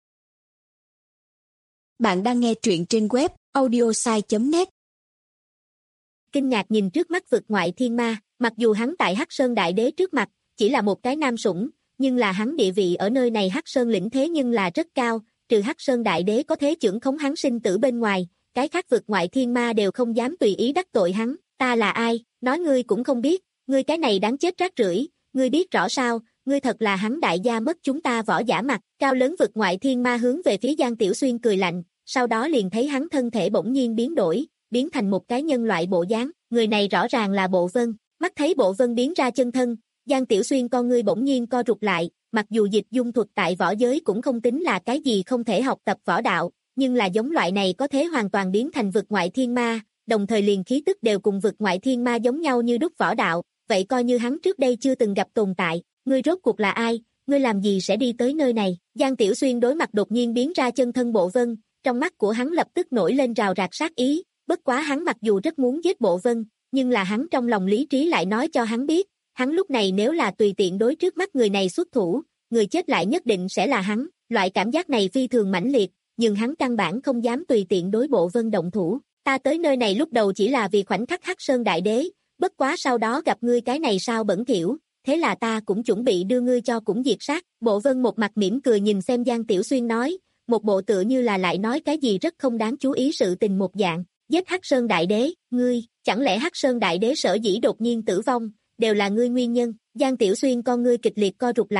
Bạn đang nghe truyện trên web audiosai chấm net. Kinh ngạc nhìn trước mắt vực ngoại thiên ma, mặc dù hắn tại Hắc Sơn Đại Đế trước mặt, chỉ là một cái nam sủng, nhưng là hắn địa vị ở nơi này Hắc Sơn lĩnh thế nhưng là rất cao, trừ Hắc Sơn Đại Đế có thế trưởng khống hắn sinh tử bên ngoài, cái khác vực ngoại thiên ma đều không dám tùy ý đắc tội hắn, ta là ai, nói ngươi cũng không biết, ngươi cái này đáng chết rác rưởi, ngươi biết rõ sao, ngươi thật là hắn đại gia mất chúng ta võ giả mặt, cao lớn vực ngoại thiên ma hướng về phía Giang Tiểu Xuyên cười lạnh, sau đó liền thấy hắn thân thể bỗng nhiên biến đổi, biến thành một cái nhân loại bộ dáng, người này rõ ràng là Bộ Vân, mắt thấy Bộ Vân biến ra chân thân, Giang Tiểu Xuyên con ngươi bỗng nhiên co rụt lại, mặc dù dịch dung thuật tại võ giới cũng không tính là cái gì không thể học tập võ đạo, nhưng là giống loại này có thể hoàn toàn biến thành vực ngoại thiên ma, đồng thời liền khí tức đều cùng vực ngoại thiên ma giống nhau như đúc võ đạo, vậy coi như hắn trước đây chưa từng gặp tồn tại, ngươi rốt cuộc là ai, ngươi làm gì sẽ đi tới nơi này, Giang Tiểu Xuyên đối mặt đột nhiên biến ra chân thân Bộ Vân, trong mắt của hắn lập tức nổi lên rào rạt sát ý, bất quá hắn mặc dù rất muốn giết Bộ Vân, nhưng là hắn trong lòng lý trí lại nói cho hắn biết, hắn lúc này nếu là tùy tiện đối trước mắt người này xuất thủ, người chết lại nhất định sẽ là hắn, loại cảm giác này phi thường mãnh liệt, nhưng hắn căn bản không dám tùy tiện đối Bộ Vân động thủ, ta tới nơi này lúc đầu chỉ là vì khoảnh khắc Hắc Sơn Đại Đế, bất quá sau đó gặp ngươi cái này sao bẩn thỉu, thế là ta cũng chuẩn bị đưa ngươi cho cũng diệt sát, Bộ Vân một mặt mỉm cười nhìn xem Giang Tiểu Xuyên nói, một bộ tựa như là lại nói cái gì rất không đáng chú ý sự tình một dạng, giết Hắc Sơn Đại Đế, ngươi, chẳng lẽ Hắc Sơn Đại Đế sở dĩ đột nhiên tử vong, đều là ngươi nguyên nhân, Giang Tiểu Xuyên con ngươi kịch liệt co rụt lại,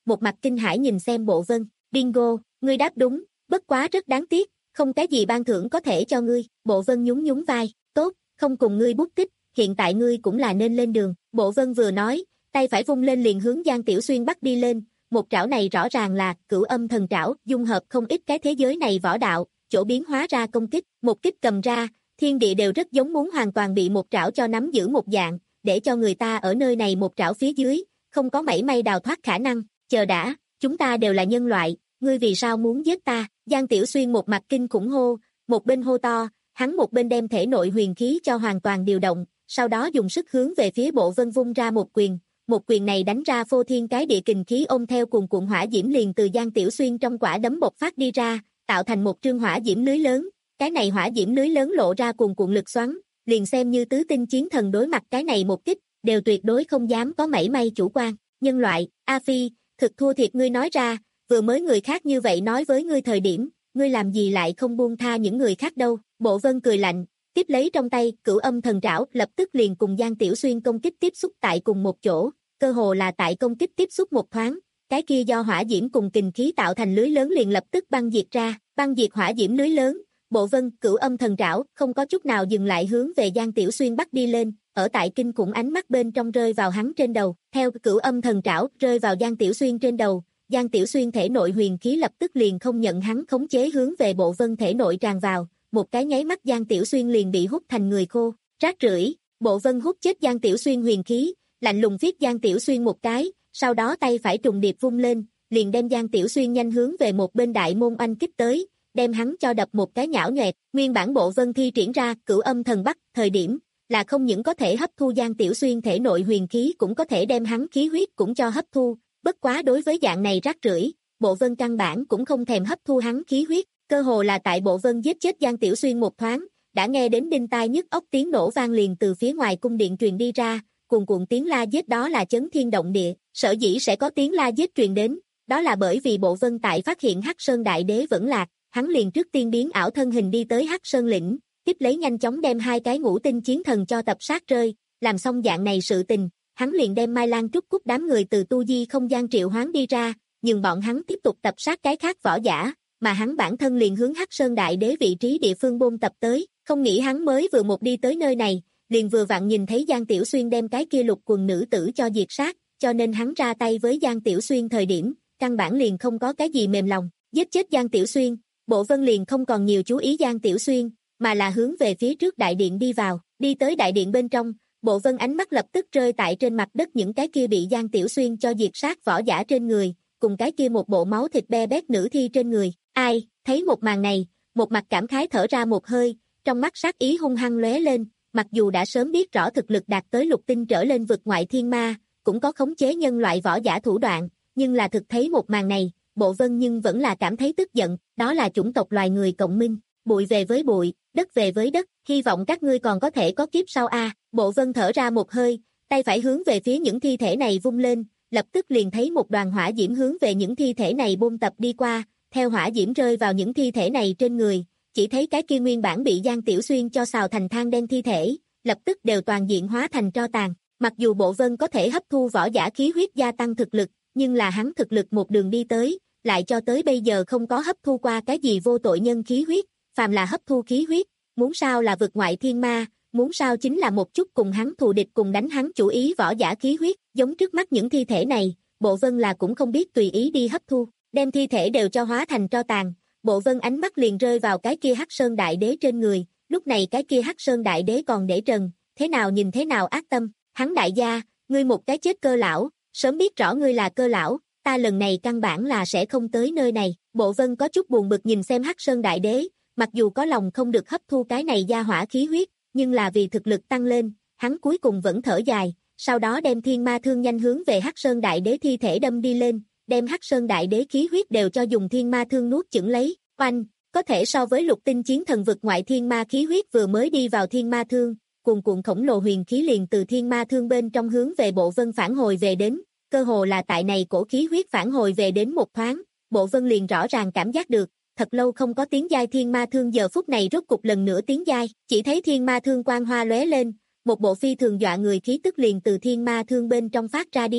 một mặt kinh hãi nhìn xem Bộ Vân. Bingo, ngươi đáp đúng, bất quá rất đáng tiếc, không cái gì ban thưởng có thể cho ngươi. Bộ Vân nhún nhún vai, tốt, không cùng ngươi bút tích, hiện tại ngươi cũng là nên lên đường. Bộ Vân vừa nói, tay phải vung lên liền hướng Giang Tiểu Xuyên bắt đi lên, một trảo này rõ ràng là Cửu Âm Thần Trảo, dung hợp không ít cái thế giới này võ đạo, chỗ biến hóa ra công kích, một kích cầm ra, thiên địa đều rất giống muốn hoàn toàn bị một trảo cho nắm giữ một dạng, để cho người ta ở nơi này một trảo phía dưới, không có mảy may đào thoát khả năng. Chờ đã, chúng ta đều là nhân loại, ngươi vì sao muốn giết ta? Giang Tiểu Xuyên một mặt kinh khủng hô, một bên hô to, hắn một bên đem thể nội huyền khí cho hoàn toàn điều động, sau đó dùng sức hướng về phía Bộ Vân vung ra một quyền, một quyền này đánh ra phô thiên cái địa kình khí ôm theo cuồn cuộn hỏa diễm liền từ Giang Tiểu Xuyên trong quả đấm bộc phát đi ra, tạo thành một trương hỏa diễm lưới lớn, cái này hỏa diễm lưới lớn lộ ra cuồn cuộn lực xoắn, liền xem như tứ tinh chiến thần đối mặt cái này một kích, đều tuyệt đối không dám có mảy may chủ quan. Nhân loại, A Phi, thực thua thiệt ngươi nói ra, vừa mới người khác như vậy nói với ngươi thời điểm, ngươi làm gì lại không buông tha những người khác đâu? Bộ Vân cười lạnh, tiếp lấy trong tay Cửu Âm Thần Trảo, lập tức liền cùng Giang Tiểu Xuyên công kích tiếp xúc tại cùng một chỗ, cơ hồ là tại công kích tiếp xúc một thoáng, cái kia do hỏa diễm cùng kình khí tạo thành lưới lớn liền lập tức băng diệt ra, băng diệt hỏa diễm lưới lớn. Bộ Vân Cửu Âm Thần Trảo không có chút nào dừng lại hướng về Giang Tiểu Xuyên bắt đi lên, ở tại kinh khủng ánh mắt bên trong rơi vào hắn trên đầu, theo Cửu Âm Thần Trảo rơi vào Giang Tiểu Xuyên trên đầu, Giang Tiểu Xuyên thể nội huyền khí lập tức liền không nhận hắn khống chế hướng về Bộ Vân thể nội tràn vào, một cái nháy mắt Giang Tiểu Xuyên liền bị hút thành người khô, rác rưởi. Bộ Vân hút chết Giang Tiểu Xuyên huyền khí, lạnh lùng viết Giang Tiểu Xuyên một cái, sau đó tay phải trùng điệp vung lên, liền đem Giang Tiểu Xuyên nhanh hướng về một bên đại môn oanh kích tới, đem hắn cho đập một cái nhão nhoẹt. Nguyên bản Bộ Vân thi triển ra Cửu Âm Thần Bắt, thời điểm là không những có thể hấp thu Giang Tiểu Xuyên thể nội huyền khí cũng có thể đem hắn khí huyết cũng cho hấp thu, bất quá đối với dạng này rác rưởi, Bộ Vân căn bản cũng không thèm hấp thu hắn khí huyết, cơ hồ là tại Bộ Vân giết chết Giang Tiểu Xuyên một thoáng, đã nghe đến đinh tai nhức óc tiếng nổ vang liền từ phía ngoài cung điện truyền đi ra, cuồn cuộn tiếng la giết đó là chấn thiên động địa, sở dĩ sẽ có tiếng la giết truyền đến, đó là bởi vì Bộ Vân tại phát hiện Hắc Sơn Đại Đế vẫn lạc, hắn liền trước tiên biến ảo thân hình đi tới Hắc Sơn lĩnh, tiếp lấy nhanh chóng đem hai cái ngũ tinh chiến thần cho tập sát rơi, làm xong dạng này sự tình, hắn liền đem Mai Lan Trúc Cúc đám người từ tu di không gian triệu hoán đi ra, nhưng bọn hắn tiếp tục tập sát cái khác võ giả, mà hắn bản thân liền hướng Hắc Sơn Đại Đế vị trí địa phương bôn tập tới, không nghĩ hắn mới vừa một đi tới nơi này, liền vừa vặn nhìn thấy Giang Tiểu Xuyên đem cái kia lục quần nữ tử cho diệt sát, cho nên hắn ra tay với Giang Tiểu Xuyên thời điểm, căn bản liền không có cái gì mềm lòng, giết chết Giang Tiểu Xuyên, Bộ Vân liền không còn nhiều chú ý Giang Tiểu Xuyên, mà là hướng về phía trước đại điện đi vào, đi tới đại điện bên trong, Bộ Vân ánh mắt lập tức rơi tại trên mặt đất những cái kia bị Giang Tiểu Xuyên cho diệt sát võ giả trên người, cùng cái kia một bộ máu thịt be bét nữ thi trên người. Ai, thấy một màn này, một mặt cảm khái thở ra một hơi, trong mắt sát ý hung hăng lóe lên, mặc dù đã sớm biết rõ thực lực đạt tới lục tinh trở lên vực ngoại thiên ma, cũng có khống chế nhân loại võ giả thủ đoạn, nhưng là thực thấy một màn này, Bộ Vân nhưng vẫn là cảm thấy tức giận, đó là chủng tộc loài người cộng minh, bụi về với bụi, đất về với đất, hy vọng các ngươi còn có thể có kiếp sau a. Bộ Vân thở ra một hơi, tay phải hướng về phía những thi thể này vung lên, lập tức liền thấy một đoàn hỏa diễm hướng về những thi thể này bôn tập đi qua, theo hỏa diễm rơi vào những thi thể này trên người, chỉ thấy cái kia nguyên bản bị Giang Tiểu Xuyên cho xào thành than đen thi thể, lập tức đều toàn diện hóa thành tro tàn. Mặc dù Bộ Vân có thể hấp thu võ giả khí huyết gia tăng thực lực, nhưng là hắn thực lực một đường đi tới, lại cho tới bây giờ không có hấp thu qua cái gì vô tội nhân khí huyết, phàm là hấp thu khí huyết, muốn sao là vực ngoại thiên ma, muốn sao chính là một chút cùng hắn thù địch cùng đánh hắn chủ ý võ giả khí huyết, giống trước mắt những thi thể này, Bộ Vân là cũng không biết tùy ý đi hấp thu, đem thi thể đều cho hóa thành tro tàn, Bộ Vân ánh mắt liền rơi vào cái kia Hắc Sơn Đại Đế trên người, lúc này cái kia Hắc Sơn Đại Đế còn để trần, thế nào nhìn thế nào ác tâm, hắn đại gia, ngươi một cái chết cơ lão, sớm biết rõ ngươi là cơ lão, ta lần này căn bản là sẽ không tới nơi này. Bộ Vân có chút buồn bực nhìn xem Hắc Sơn Đại Đế, mặc dù có lòng không được hấp thu cái này gia hỏa khí huyết, nhưng là vì thực lực tăng lên, hắn cuối cùng vẫn thở dài, sau đó đem thiên ma thương nhanh hướng về Hắc Sơn Đại Đế thi thể đâm đi lên, đem Hắc Sơn Đại Đế khí huyết đều cho dùng thiên ma thương nuốt chửng lấy, oanh, có thể so với lục tinh chiến thần vực ngoại thiên ma khí huyết vừa mới đi vào thiên ma thương, cuồn cuộn khổng lồ huyền khí liền từ thiên ma thương bên trong hướng về Bộ Vân phản hồi về đến, cơ hồ là tại này cổ khí huyết phản hồi về đến một thoáng, Bộ Vân liền rõ ràng cảm giác được, thật lâu không có tiếng giai thiên ma thương giờ phút này rốt cục lần nữa tiếng giai, chỉ thấy thiên ma thương quang hoa lóe lên, một bộ phi thường dọa người khí tức liền từ thiên ma thương bên trong phát ra đi ra,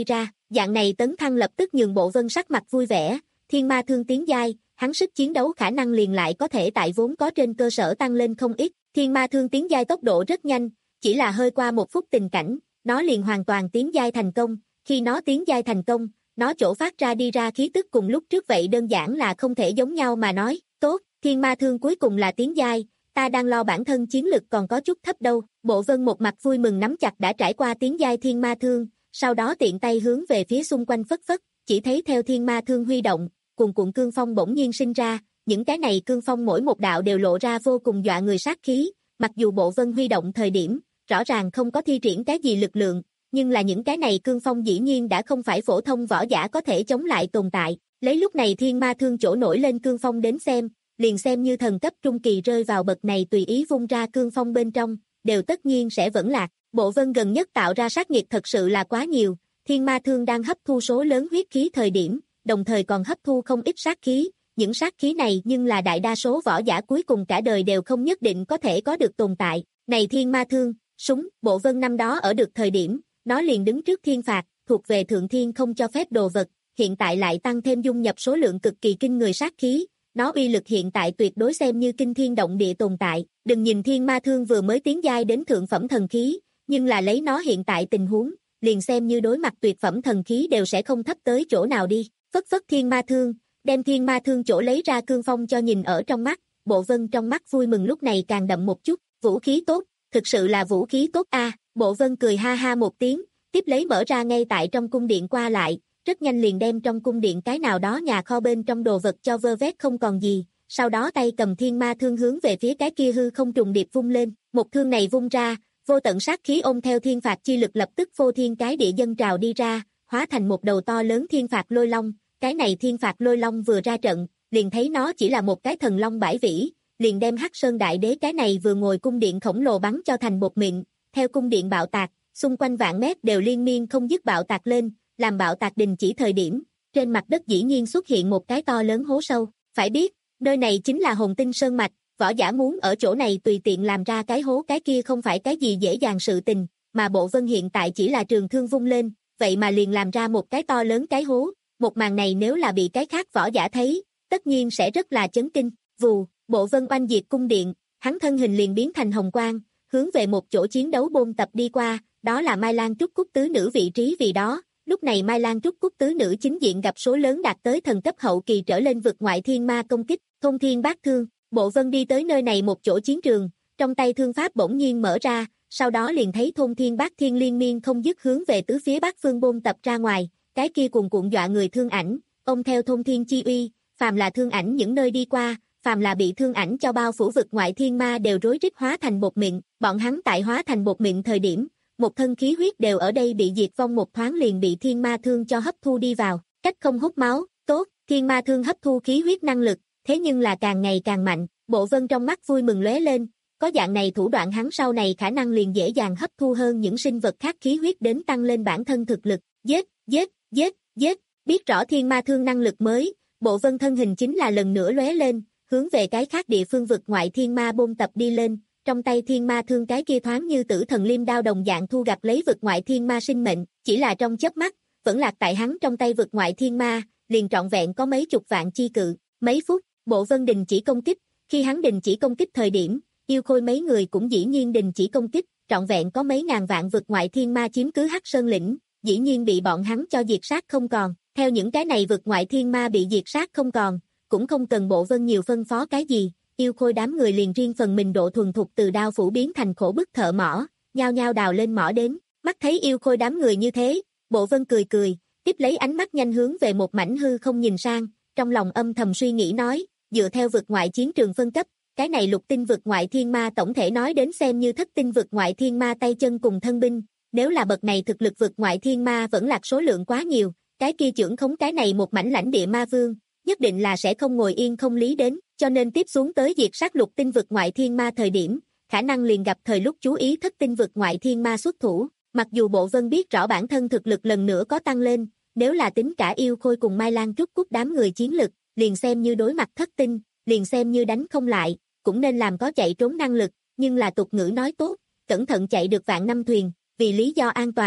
Dạng này tấn thăng lập tức nhường Bộ Vân sắc mặt vui vẻ, thiên ma thương tiến giai, hắn sức chiến đấu khả năng liền lại có thể tại vốn có trên cơ sở tăng lên không ít, thiên ma thương tiến giai tốc độ rất nhanh, chỉ là hơi qua một phút tình cảnh, nó liền hoàn toàn tiến giai thành công, khi nó tiến giai thành công, nó chỗ phát ra đi ra khí tức cùng lúc trước vậy đơn giản là không thể giống nhau mà nói, tốt, thiên ma thương cuối cùng là tiến giai, ta đang lo bản thân chiến lực còn có chút thấp đâu, Bộ Vân một mặt vui mừng nắm chặt đã trải qua tiến giai thiên ma thương, sau đó tiện tay hướng về phía xung quanh phất phất, chỉ thấy theo thiên ma thương huy động, cuồn cuộn cương phong bỗng nhiên sinh ra, những cái này cương phong mỗi một đạo đều lộ ra vô cùng dọa người sát khí, mặc dù Bộ Vân huy động thời điểm, rõ ràng không có thi triển cái gì lực lượng, nhưng là những cái này cương phong dĩ nhiên đã không phải phổ thông võ giả có thể chống lại tồn tại, lấy lúc này thiên ma thương chỗ nổi lên cương phong đến xem, liền xem như thần cấp trung kỳ rơi vào bậc này tùy ý vung ra cương phong bên trong, đều tất nhiên sẽ vẫn lạc. Bộ Vân gần nhất tạo ra sát nghiệt thật sự là quá nhiều, thiên ma thương đang hấp thu số lớn huyết khí thời điểm, đồng thời còn hấp thu không ít sát khí, những sát khí này nhưng là đại đa số võ giả cuối cùng cả đời đều không nhất định có thể có được tồn tại. Này thiên ma thương, súng, Bộ Vân năm đó ở được thời điểm, nó liền đứng trước thiên phạt, thuộc về thượng thiên không cho phép đồ vật, hiện tại lại tăng thêm dung nhập số lượng cực kỳ kinh người sát khí, nó uy lực hiện tại tuyệt đối xem như kinh thiên động địa tồn tại. Đừng nhìn thiên ma thương vừa mới tiến giai đến thượng phẩm thần khí, nhưng là lấy nó hiện tại tình huống, liền xem như đối mặt tuyệt phẩm thần khí đều sẽ không thấp tới chỗ nào đi. Phất phất thiên ma thương, đem thiên ma thương chỗ lấy ra cương phong cho nhìn ở trong mắt, Bộ Vân trong mắt vui mừng lúc này càng đậm một chút, vũ khí tốt, thực sự là vũ khí tốt a. À. Bộ Vân cười ha ha một tiếng, tiếp lấy mở ra ngay tại trong cung điện qua lại, rất nhanh liền đem trong cung điện cái nào đó nhà kho bên trong đồ vật cho vơ vét không còn gì, sau đó tay cầm thiên ma thương hướng về phía cái kia hư không trùng điệp vung lên, một thương này vung ra, vô tận sát khí ôm theo thiên phạt chi lực lập tức vô thiên cái địa dân trào đi ra, hóa thành một đầu to lớn thiên phạt lôi long, cái này thiên phạt lôi long vừa ra trận, liền thấy nó chỉ là một cái thần long bãi vĩ, liền đem Hắc Sơn Đại Đế cái này vừa ngồi cung điện khổng lồ bắn cho thành bột mịn, theo cung điện bạo tạc, xung quanh vạn mét đều liên miên không dứt bạo tạc lên, làm bạo tạc đình chỉ thời điểm, trên mặt đất dĩ nhiên xuất hiện một cái to lớn hố sâu, phải biết, nơi này chính là Hồn Tinh Sơn Mạch, võ giả muốn ở chỗ này tùy tiện làm ra cái hố cái kia không phải cái gì dễ dàng sự tình, mà Bộ Vân hiện tại chỉ là trường thương vung lên, vậy mà liền làm ra một cái to lớn cái hố, một màn này nếu là bị cái khác võ giả thấy, tất nhiên sẽ rất là chấn kinh. Vù, Bộ Vân oanh diệt cung điện, hắn thân hình liền biến thành hồng quang, hướng về một chỗ chiến đấu bôn tập đi qua, đó là Mai Lan Trúc Cúc Tứ Nữ vị trí vì đó. Lúc này Mai Lan Trúc Cúc Tứ Nữ chính diện gặp số lớn đạt tới thần cấp hậu kỳ trở lên vực ngoại thiên ma công kích, thôn thiên bát thương. Bộ Vân đi tới nơi này một chỗ chiến trường, trong tay thương pháp bỗng nhiên mở ra, sau đó liền thấy thôn thiên bát thiên liên miên không dứt hướng về tứ phía bát phương bôn tập ra ngoài, cái kia cuồn cuộn dọa người thương ảnh, ôm theo thôn thiên chi uy, phàm là thương ảnh những nơi đi qua, phàm là bị thương ảnh cho bao phủ vực ngoại thiên ma đều rối rít hóa thành bột mịn, bọn hắn tại hóa thành bột mịn thời điểm, một thân khí huyết đều ở đây bị diệt vong một thoáng liền bị thiên ma thương cho hấp thu đi vào, cách không hút máu, tốt, thiên ma thương hấp thu khí huyết năng lực, thế nhưng là càng ngày càng mạnh, Bộ Vân trong mắt vui mừng lóe lên, có dạng này thủ đoạn hắn sau này khả năng liền dễ dàng hấp thu hơn những sinh vật khác khí huyết đến tăng lên bản thân thực lực, giết, giết, giết, giết, biết rõ thiên ma thương năng lực mới, Bộ Vân thân hình chính là lần nữa lóe lên, hướng về cái khác địa phương vực ngoại thiên ma bôn tập đi lên, trong tay thiên ma thương cái kia thoáng như tử thần liêm đao đồng dạng thu gặt lấy vực ngoại thiên ma sinh mệnh, chỉ là trong chớp mắt, vẫn lạc tại hắn trong tay vực ngoại thiên ma, liền trọn vẹn có mấy chục vạn chi cự, mấy phút, Bộ Vân đình chỉ công kích, khi hắn đình chỉ công kích thời điểm, yêu khôi mấy người cũng dĩ nhiên đình chỉ công kích, trọn vẹn có mấy ngàn vạn vực ngoại thiên ma chiếm cứ Hắc Sơn lĩnh, dĩ nhiên bị bọn hắn cho diệt sát không còn, theo những cái này vực ngoại thiên ma bị diệt sát không còn, cũng không cần Bộ Vân nhiều phân phó cái gì, yêu khôi đám người liền riêng phần mình độ thuần thục từ đao phủ biến thành khổ bức thợ mỏ, nhao nhao đào lên mỏ đến, mắt thấy yêu khôi đám người như thế, Bộ Vân cười cười, tiếp lấy ánh mắt nhanh hướng về một mảnh hư không nhìn sang, trong lòng âm thầm suy nghĩ nói, dựa theo vực ngoại chiến trường phân cấp, cái này lục tinh vực ngoại thiên ma tổng thể nói đến xem như thất tinh vực ngoại thiên ma tay chân cùng thân binh, nếu là bậc này thực lực vực ngoại thiên ma vẫn lạc số lượng quá nhiều, cái kia trưởng khống cái này một mảnh lãnh địa ma vương, nhất định là sẽ không ngồi yên không lý đến, cho nên tiếp xuống tới diệt sát lục tinh vực ngoại thiên ma thời điểm, khả năng liền gặp thời lúc chú ý thất tinh vực ngoại thiên ma xuất thủ, mặc dù Bộ Vân biết rõ bản thân thực lực lần nữa có tăng lên, nếu là tính cả yêu khôi cùng Mai Lan Trúc Cúc đám người chiến lực, liền xem như đối mặt thất tinh, liền xem như đánh không lại, cũng nên làm có chạy trốn năng lực, nhưng là tục ngữ nói tốt, cẩn thận chạy được vạn năm thuyền, vì lý do an toàn,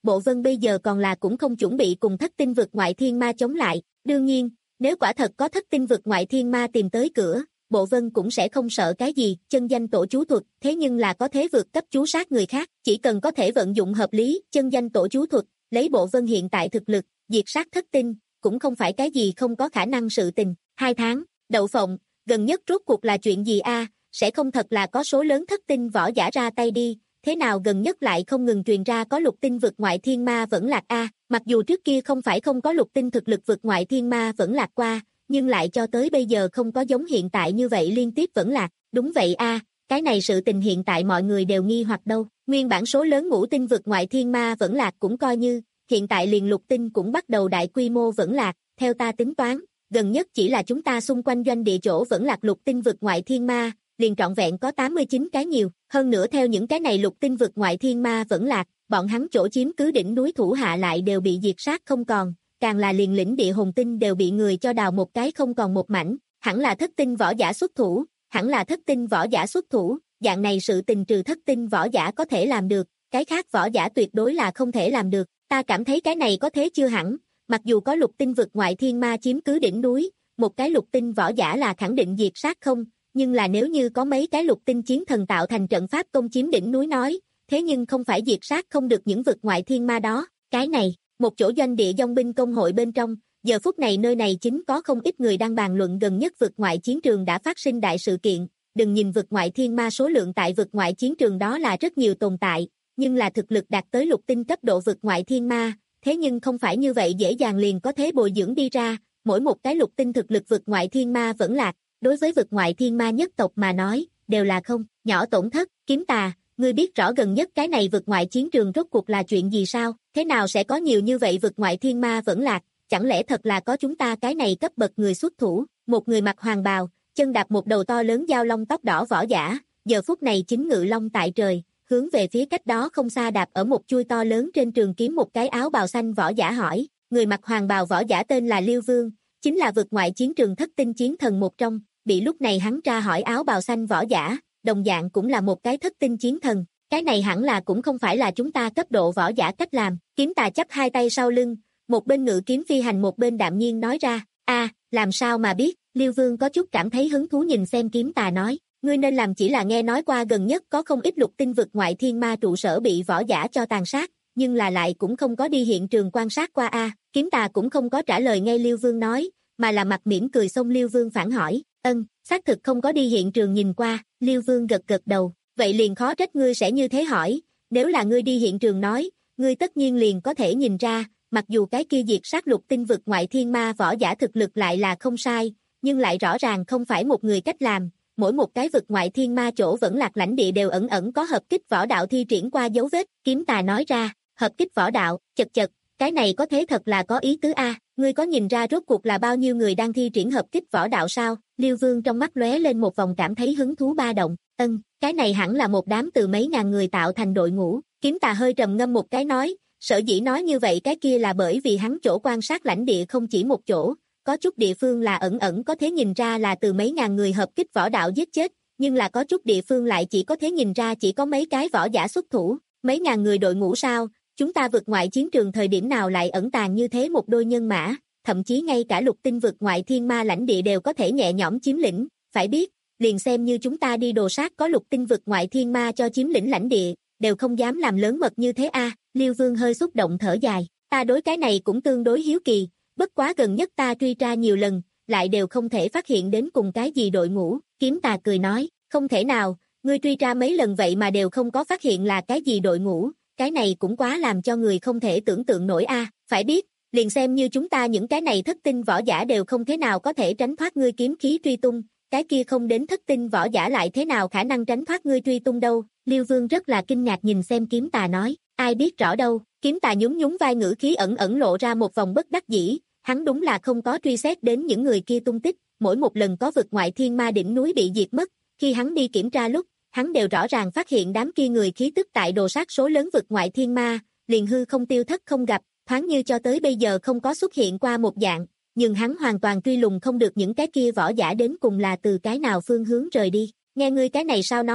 Bộ Vân bây giờ còn là cũng không chuẩn bị cùng thất tinh vực ngoại thiên ma chống lại, đương nhiên, nếu quả thật có thất tinh vực ngoại thiên ma tìm tới cửa, Bộ Vân cũng sẽ không sợ cái gì, chân danh tổ chú thuật, thế nhưng là có thế vượt cấp chú sát người khác, chỉ cần có thể vận dụng hợp lý, chân danh tổ chú thuật, lấy Bộ Vân hiện tại thực lực, diệt sát thất tinh, cũng không phải cái gì không có khả năng sự tình. Hai tháng, Đậu Phộng, gần nhất rốt cuộc là chuyện gì a? Sẽ không thật là có số lớn thất tinh võ giả ra tay đi, thế nào gần nhất lại không ngừng truyền ra có lục tinh vực ngoại thiên ma vẫn lạc a? Mặc dù trước kia không phải không có lục tinh thực lực vực ngoại thiên ma vẫn lạc qua, nhưng lại cho tới bây giờ không có giống hiện tại như vậy liên tiếp vẫn lạc. Đúng vậy a, cái này sự tình hiện tại mọi người đều nghi hoặc đâu. Nguyên bản số lớn ngũ tinh vực ngoại thiên ma vẫn lạc cũng coi như, hiện tại liền lục tinh cũng bắt đầu đại quy mô vẫn lạc, theo ta tính toán, gần nhất chỉ là chúng ta xung quanh doanh địa chỗ vẫn lạc lục tinh vực ngoại thiên ma, liền trọn vẹn có tám mươi chín cái nhiều, hơn nữa theo những cái này lục tinh vực ngoại thiên ma vẫn lạc, bọn hắn chỗ chiếm cứ đỉnh núi thủ hạ lại đều bị diệt sát không còn, càng là liền lĩnh địa hồn tinh đều bị người cho đào một cái không còn một mảnh, hẳn là thất tinh võ giả xuất thủ, hẳn là thất tinh võ giả xuất thủ, dạng này sự tình trừ thất tinh võ giả có thể làm được, cái khác võ giả tuyệt đối là không thể làm được, ta cảm thấy cái này có thế chưa hẳn, mặc dù có lục tinh vực ngoại thiên ma chiếm cứ đỉnh núi, một cái lục tinh võ giả là khẳng định diệt sát không, nhưng là nếu như có mấy cái lục tinh chiến thần tạo thành trận pháp công chiếm đỉnh núi nói, thế nhưng không phải diệt sát không được những vực ngoại thiên ma đó, cái này, một chỗ doanh địa dòng binh công hội bên trong, giờ phút này nơi này chính có không ít người đang bàn luận gần nhất vực ngoại chiến trường đã phát sinh đại sự kiện, đừng nhìn vực ngoại thiên ma số lượng tại vực ngoại chiến trường đó là rất nhiều tồn tại, nhưng là thực lực đạt tới lục tinh cấp độ vực ngoại thiên ma, thế nhưng không phải như vậy dễ dàng liền có thế bồi dưỡng đi ra, mỗi một cái lục tinh thực lực vực ngoại thiên ma vẫn lạc, đối với vực ngoại thiên ma nhất tộc mà nói, đều là không, nhỏ tổn thất, kiếm tà, ngươi biết rõ gần nhất cái này vực ngoại chiến trường rốt cuộc là chuyện gì sao, thế nào sẽ có nhiều như vậy vực ngoại thiên ma vẫn lạc, chẳng lẽ thật là có chúng ta cái này cấp bậc người xuất thủ, một người mặc hoàng bào, chân đạp một đầu to lớn dao long tóc đỏ võ giả, giờ phút này chính ngự long tại trời, hướng về phía cách đó không xa đạp ở một chuôi to lớn trên trường kiếm một cái áo bào xanh võ giả hỏi, người mặc hoàng bào võ giả tên là Liêu Vương, chính là vực ngoại chiến trường thất tinh chiến thần một trong, bị lúc này hắn tra hỏi áo bào xanh võ giả, đồng dạng cũng là một cái thất tinh chiến thần, cái này hẳn là cũng không phải là chúng ta cấp độ võ giả cách làm, kiếm tà chắp hai tay sau lưng, một bên ngự kiếm phi hành một bên đạm nhiên nói ra, a, làm sao mà biết, Liêu Vương có chút cảm thấy hứng thú nhìn xem kiếm tà nói, ngươi nên làm chỉ là nghe nói qua gần nhất có không ít lục tinh vực ngoại thiên ma trụ sở bị võ giả cho tàn sát, nhưng là lại cũng không có đi hiện trường quan sát qua a, kiếm tà cũng không có trả lời ngay Liêu Vương nói, mà là mặt mỉm cười xông Liêu Vương phản hỏi, ân, xác thực không có đi hiện trường nhìn qua, Liêu Vương gật gật đầu, vậy liền khó trách ngươi sẽ như thế hỏi, nếu là ngươi đi hiện trường nói, ngươi tất nhiên liền có thể nhìn ra, mặc dù cái kia diệt sát lục tinh vực ngoại thiên ma võ giả thực lực lại là không sai, nhưng lại rõ ràng không phải một người cách làm, mỗi một cái vực ngoại thiên ma chỗ vẫn lạc lãnh địa đều ẩn ẩn có hợp kích võ đạo thi triển qua dấu vết, kiếm tà nói ra, hợp kích võ đạo, chật chật, cái này có thế thật là có ý tứ a, ngươi có nhìn ra rốt cuộc là bao nhiêu người đang thi triển hợp kích võ đạo sao? Liêu Vương trong mắt lóe lên một vòng cảm thấy hứng thú ba động, ân, cái này hẳn là một đám từ mấy ngàn người tạo thành đội ngũ, kiếm tà hơi trầm ngâm một cái nói, sở dĩ nói như vậy cái kia là bởi vì hắn chỗ quan sát lãnh địa không chỉ một chỗ, có chút địa phương là ẩn ẩn có thể nhìn ra là từ mấy ngàn người hợp kích võ đạo giết chết, nhưng là có chút địa phương lại chỉ có thể nhìn ra chỉ có mấy cái võ giả xuất thủ, mấy ngàn người đội ngũ sao, chúng ta vượt ngoại chiến trường thời điểm nào lại ẩn tàng như thế một đôi nhân mã, thậm chí ngay cả lục tinh vượt ngoại thiên ma lãnh địa đều có thể nhẹ nhõm chiếm lĩnh, phải biết, liền xem như chúng ta đi đồ sát có lục tinh vượt ngoại thiên ma cho chiếm lĩnh lãnh địa, đều không dám làm lớn mật như thế a. Liêu Vương hơi xúc động thở dài, ta đối cái này cũng tương đối hiếu kỳ, bất quá gần nhất ta truy tra nhiều lần, lại đều không thể phát hiện đến cùng cái gì đội ngũ, kiếm tà cười nói, không thể nào, ngươi truy tra mấy lần vậy mà đều không có phát hiện là cái gì đội ngũ, cái này cũng quá làm cho người không thể tưởng tượng nổi a. Phải biết, liền xem như chúng ta những cái này thất tinh võ giả đều không thế nào có thể tránh thoát ngươi kiếm khí truy tung, cái kia không đến thất tinh võ giả lại thế nào khả năng tránh thoát ngươi truy tung đâu. Liêu Vương rất là kinh ngạc nhìn xem kiếm tà nói, ai biết rõ đâu, kiếm tà nhún nhún vai ngữ khí ẩn ẩn lộ ra một vòng bất đắc dĩ, hắn đúng là không có truy xét đến những người kia tung tích, mỗi một lần có vực ngoại thiên ma đỉnh núi bị diệt mất, khi hắn đi kiểm tra lúc, hắn đều rõ ràng phát hiện đám kia người khí tức tại đồ sát số lớn vực ngoại thiên ma, liền hư không tiêu thất không gặp, thoáng như cho tới bây giờ không có xuất hiện qua một dạng, nhưng hắn hoàn toàn truy lùng không được những cái kia võ giả đến cùng là từ cái nào phương hướng rời đi. Nghe ngươi cái này sao nói,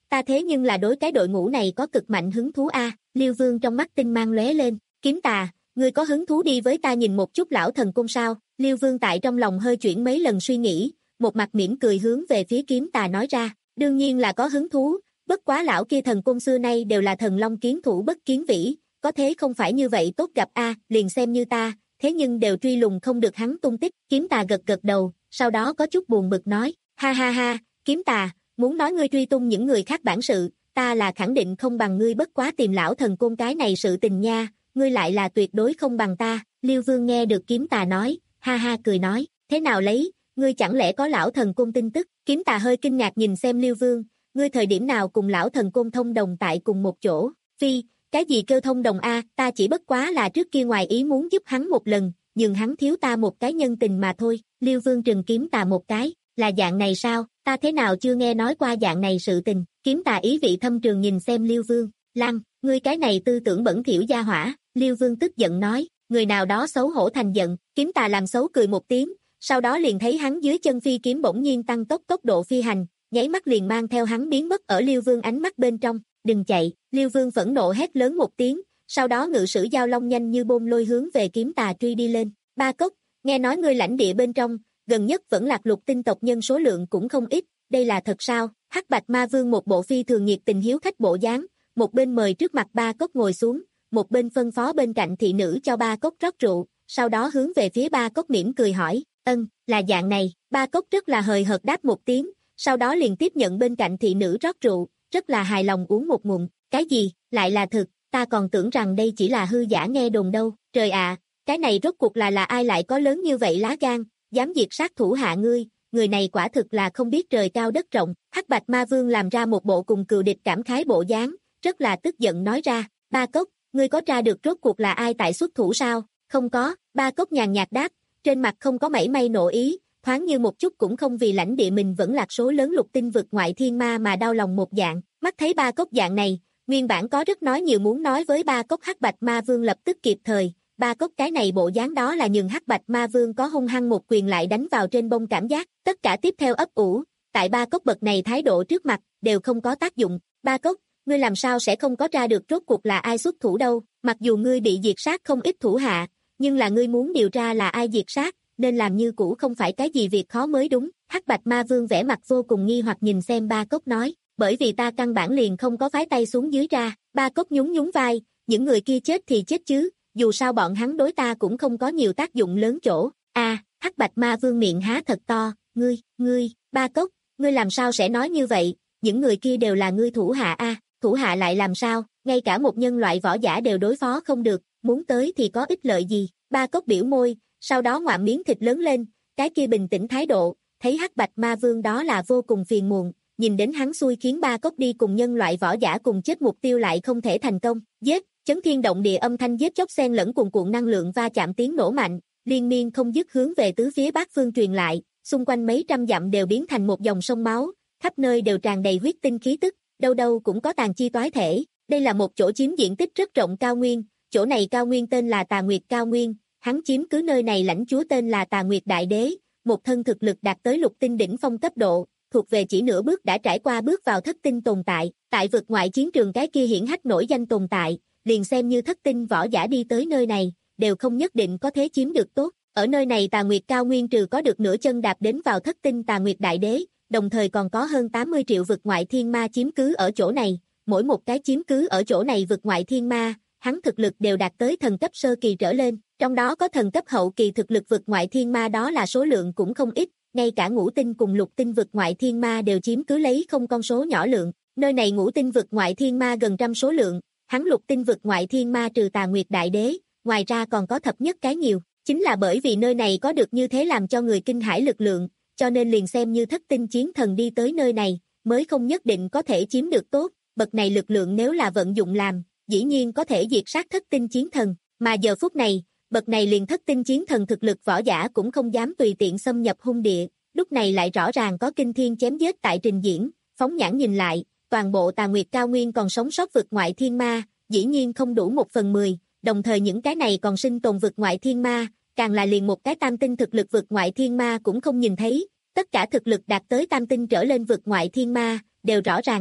ta thế nhưng là đối cái đội ngũ này có cực mạnh hứng thú a. Liêu Vương trong mắt tinh mang lóe lên, Kiếm Tà, ngươi có hứng thú đi với ta nhìn một chút lão thần cung sao? Liêu Vương tại trong lòng hơi chuyển mấy lần suy nghĩ, một mặt mỉm cười hướng về phía Kiếm Tà nói ra, đương nhiên là có hứng thú, bất quá lão kia thần cung xưa nay đều là thần long kiến thủ bất kiến vĩ, có thế không phải như vậy tốt gặp a, liền xem như ta, thế nhưng đều truy lùng không được hắn tung tích. Kiếm Tà gật gật đầu, sau đó có chút buồn bực nói, ha ha ha, Kiếm Tà, muốn nói ngươi truy tung những người khác bản sự, ta là khẳng định không bằng ngươi, bất quá tìm lão thần côn cái này sự tình nha, ngươi lại là tuyệt đối không bằng ta. Liêu Vương nghe được Kiếm Tà nói, ha ha cười nói, thế nào lấy, ngươi chẳng lẽ có lão thần côn tin tức? Kiếm Tà hơi kinh ngạc nhìn xem Liêu Vương, ngươi thời điểm nào cùng lão thần côn thông đồng tại cùng một chỗ? Phi, cái gì kêu thông đồng a, ta chỉ bất quá là trước kia ngoài ý muốn giúp hắn một lần, nhưng hắn thiếu ta một cái nhân tình mà thôi. Liêu Vương trừng Kiếm Tà một cái, là dạng này sao, ta thế nào chưa nghe nói qua dạng này sự tình? Kiếm Tà ý vị thâm trường nhìn xem Liêu Vương, Lăng, ngươi cái này tư tưởng bẩn thỉu gia hỏa. Liêu Vương tức giận nói, người nào đó xấu hổ thành giận. Kiếm Tà làm xấu cười một tiếng, sau đó liền thấy hắn dưới chân phi kiếm bỗng nhiên tăng tốc tốc độ phi hành, nháy mắt liền mang theo hắn biến mất ở Liêu Vương ánh mắt bên trong. Đừng chạy! Liêu Vương phẫn nộ hét lớn một tiếng, sau đó ngự sử giao long nhanh như bôn lôi hướng về Kiếm Tà truy đi lên. Ba Cốc, nghe nói ngươi lãnh địa bên trong, gần nhất vẫn lạc lục tinh tộc nhân số lượng cũng không ít, đây là thật sao? Hắc Bạch Ma Vương một bộ phi thường nhiệt tình hiếu khách bộ dáng, một bên mời trước mặt Ba Cốc ngồi xuống, một bên phân phó bên cạnh thị nữ cho Ba Cốc rót rượu, sau đó hướng về phía Ba Cốc mỉm cười hỏi, ân, là dạng này. Ba Cốc rất là hời hợt đáp một tiếng, sau đó liền tiếp nhận bên cạnh thị nữ rót rượu, rất là hài lòng uống một ngụm. Cái gì, lại là thực, ta còn tưởng rằng đây chỉ là hư giả nghe đồn đâu. Trời ạ, cái này rốt cuộc là là ai lại có lớn như vậy lá gan, dám diệt sát thủ hạ ngươi, người này quả thực là không biết trời cao đất rộng. Hắc Bạch Ma Vương làm ra một bộ cùng cừu địch cảm khái bộ dáng, rất là tức giận nói ra, Ba Cốc, ngươi có tra được rốt cuộc là ai tại xuất thủ sao? Không có. Ba Cốc nhàn nhạt đáp, trên mặt không có mảy may nộ ý, thoáng như một chút cũng không vì lãnh địa mình vẫn lạc số lớn lục tinh vực ngoại thiên ma mà đau lòng một dạng. Mắt thấy Ba Cốc dạng này, nguyên bản có rất nói nhiều muốn nói với Ba Cốc Hắc Bạch Ma Vương lập tức kịp thời, Ba Cốc cái này bộ dáng đó là nhường Hắc Bạch Ma Vương có hung hăng một quyền lại đánh vào trên bông cảm giác, tất cả tiếp theo ấp ủ, tại Ba Cốc bậc này thái độ trước mặt, đều không có tác dụng. Ba Cốc, ngươi làm sao sẽ không có tra được rốt cuộc là ai xuất thủ đâu, mặc dù ngươi bị diệt sát không ít thủ hạ, nhưng là ngươi muốn điều tra là ai diệt sát, nên làm như cũ không phải cái gì việc khó mới đúng. Hắc Bạch Ma Vương vẻ mặt vô cùng nghi hoặc nhìn xem Ba Cốc nói, bởi vì ta căn bản liền không có phái tay xuống dưới ra. Ba Cốc nhún nhún vai, những người kia chết thì chết chứ, dù sao bọn hắn đối ta cũng không có nhiều tác dụng lớn chỗ. A, à, Hắc Bạch Ma Vương miệng há thật to, ngươi, ngươi, Ba Cốc, ngươi làm sao sẽ nói như vậy, những người kia đều là ngươi thủ hạ a, à, thủ hạ lại làm sao, ngay cả một nhân loại võ giả đều đối phó không được, muốn tới thì có ích lợi gì. Ba Cốc biểu môi, sau đó ngoạm miếng thịt lớn lên, cái kia bình tĩnh thái độ, thấy Hắc Bạch Ma Vương đó là vô cùng phiền muộn, nhìn đến hắn xui khiến Ba Cốc đi cùng nhân loại võ giả cùng chết mục tiêu lại không thể thành công. Giết, chấn thiên động địa âm thanh giết chóc xen lẫn cuồn cuộn năng lượng va chạm tiếng nổ mạnh, liên miên không dứt hướng về tứ phía bát phương truyền lại, xung quanh mấy trăm dặm đều biến thành một dòng sông máu, khắp nơi đều tràn đầy huyết tinh khí tức, đâu đâu cũng có tàn chi toái thể. Đây là một chỗ chiếm diện tích rất rộng cao nguyên, chỗ này cao nguyên tên là Tà Nguyệt Cao Nguyên, hắn chiếm cứ nơi này lãnh chúa tên là Tà Nguyệt Đại Đế, một thân thực lực đạt tới lục tinh đỉnh phong cấp độ, thuộc về chỉ nửa bước đã trải qua bước vào thất tinh tồn tại, tại vực ngoại chiến trường cái kia hiển hách nổi danh tồn tại, liền xem như thất tinh võ giả đi tới nơi này, đều không nhất định có thể chiếm được tốt. Ở nơi này Tà Nguyệt Cao Nguyên trừ có được nửa chân đạp đến vào thất tinh Tà Nguyệt Đại Đế, đồng thời còn có hơn tám mươi triệu vực ngoại thiên ma chiếm cứ ở chỗ này, mỗi một cái chiếm cứ ở chỗ này vực ngoại thiên ma, hắn thực lực đều đạt tới thần cấp sơ kỳ trở lên, trong đó có thần cấp hậu kỳ thực lực vực ngoại thiên ma đó là số lượng cũng không ít, ngay cả ngũ tinh cùng lục tinh vực ngoại thiên ma đều chiếm cứ lấy không con số nhỏ lượng, nơi này ngũ tinh vực ngoại thiên ma gần trăm số lượng, hắn lục tinh vực ngoại thiên ma trừ Tà Nguyệt Đại Đế, ngoài ra còn có thập nhất cái nhiều, chính là bởi vì nơi này có được như thế làm cho người kinh hãi lực lượng, cho nên liền xem như thất tinh chiến thần đi tới nơi này, mới không nhất định có thể chiếm được tốt, bậc này lực lượng nếu là vận dụng làm, dĩ nhiên có thể diệt sát thất tinh chiến thần, mà giờ phút này, bậc này liền thất tinh chiến thần thực lực võ giả cũng không dám tùy tiện xâm nhập hung địa, lúc này lại rõ ràng có kinh thiên chém giết tại trình diễn, phóng nhãn nhìn lại, toàn bộ Tà Nguyệt Cao Nguyên còn sống sót vực ngoại thiên ma, dĩ nhiên không đủ một phần mười, đồng thời những cái này còn sinh tồn vực ngoại thiên ma, càng là liền một cái tam tinh thực lực vực ngoại thiên ma cũng không nhìn thấy, tất cả thực lực đạt tới tam tinh trở lên vực ngoại thiên ma, đều rõ ràng đã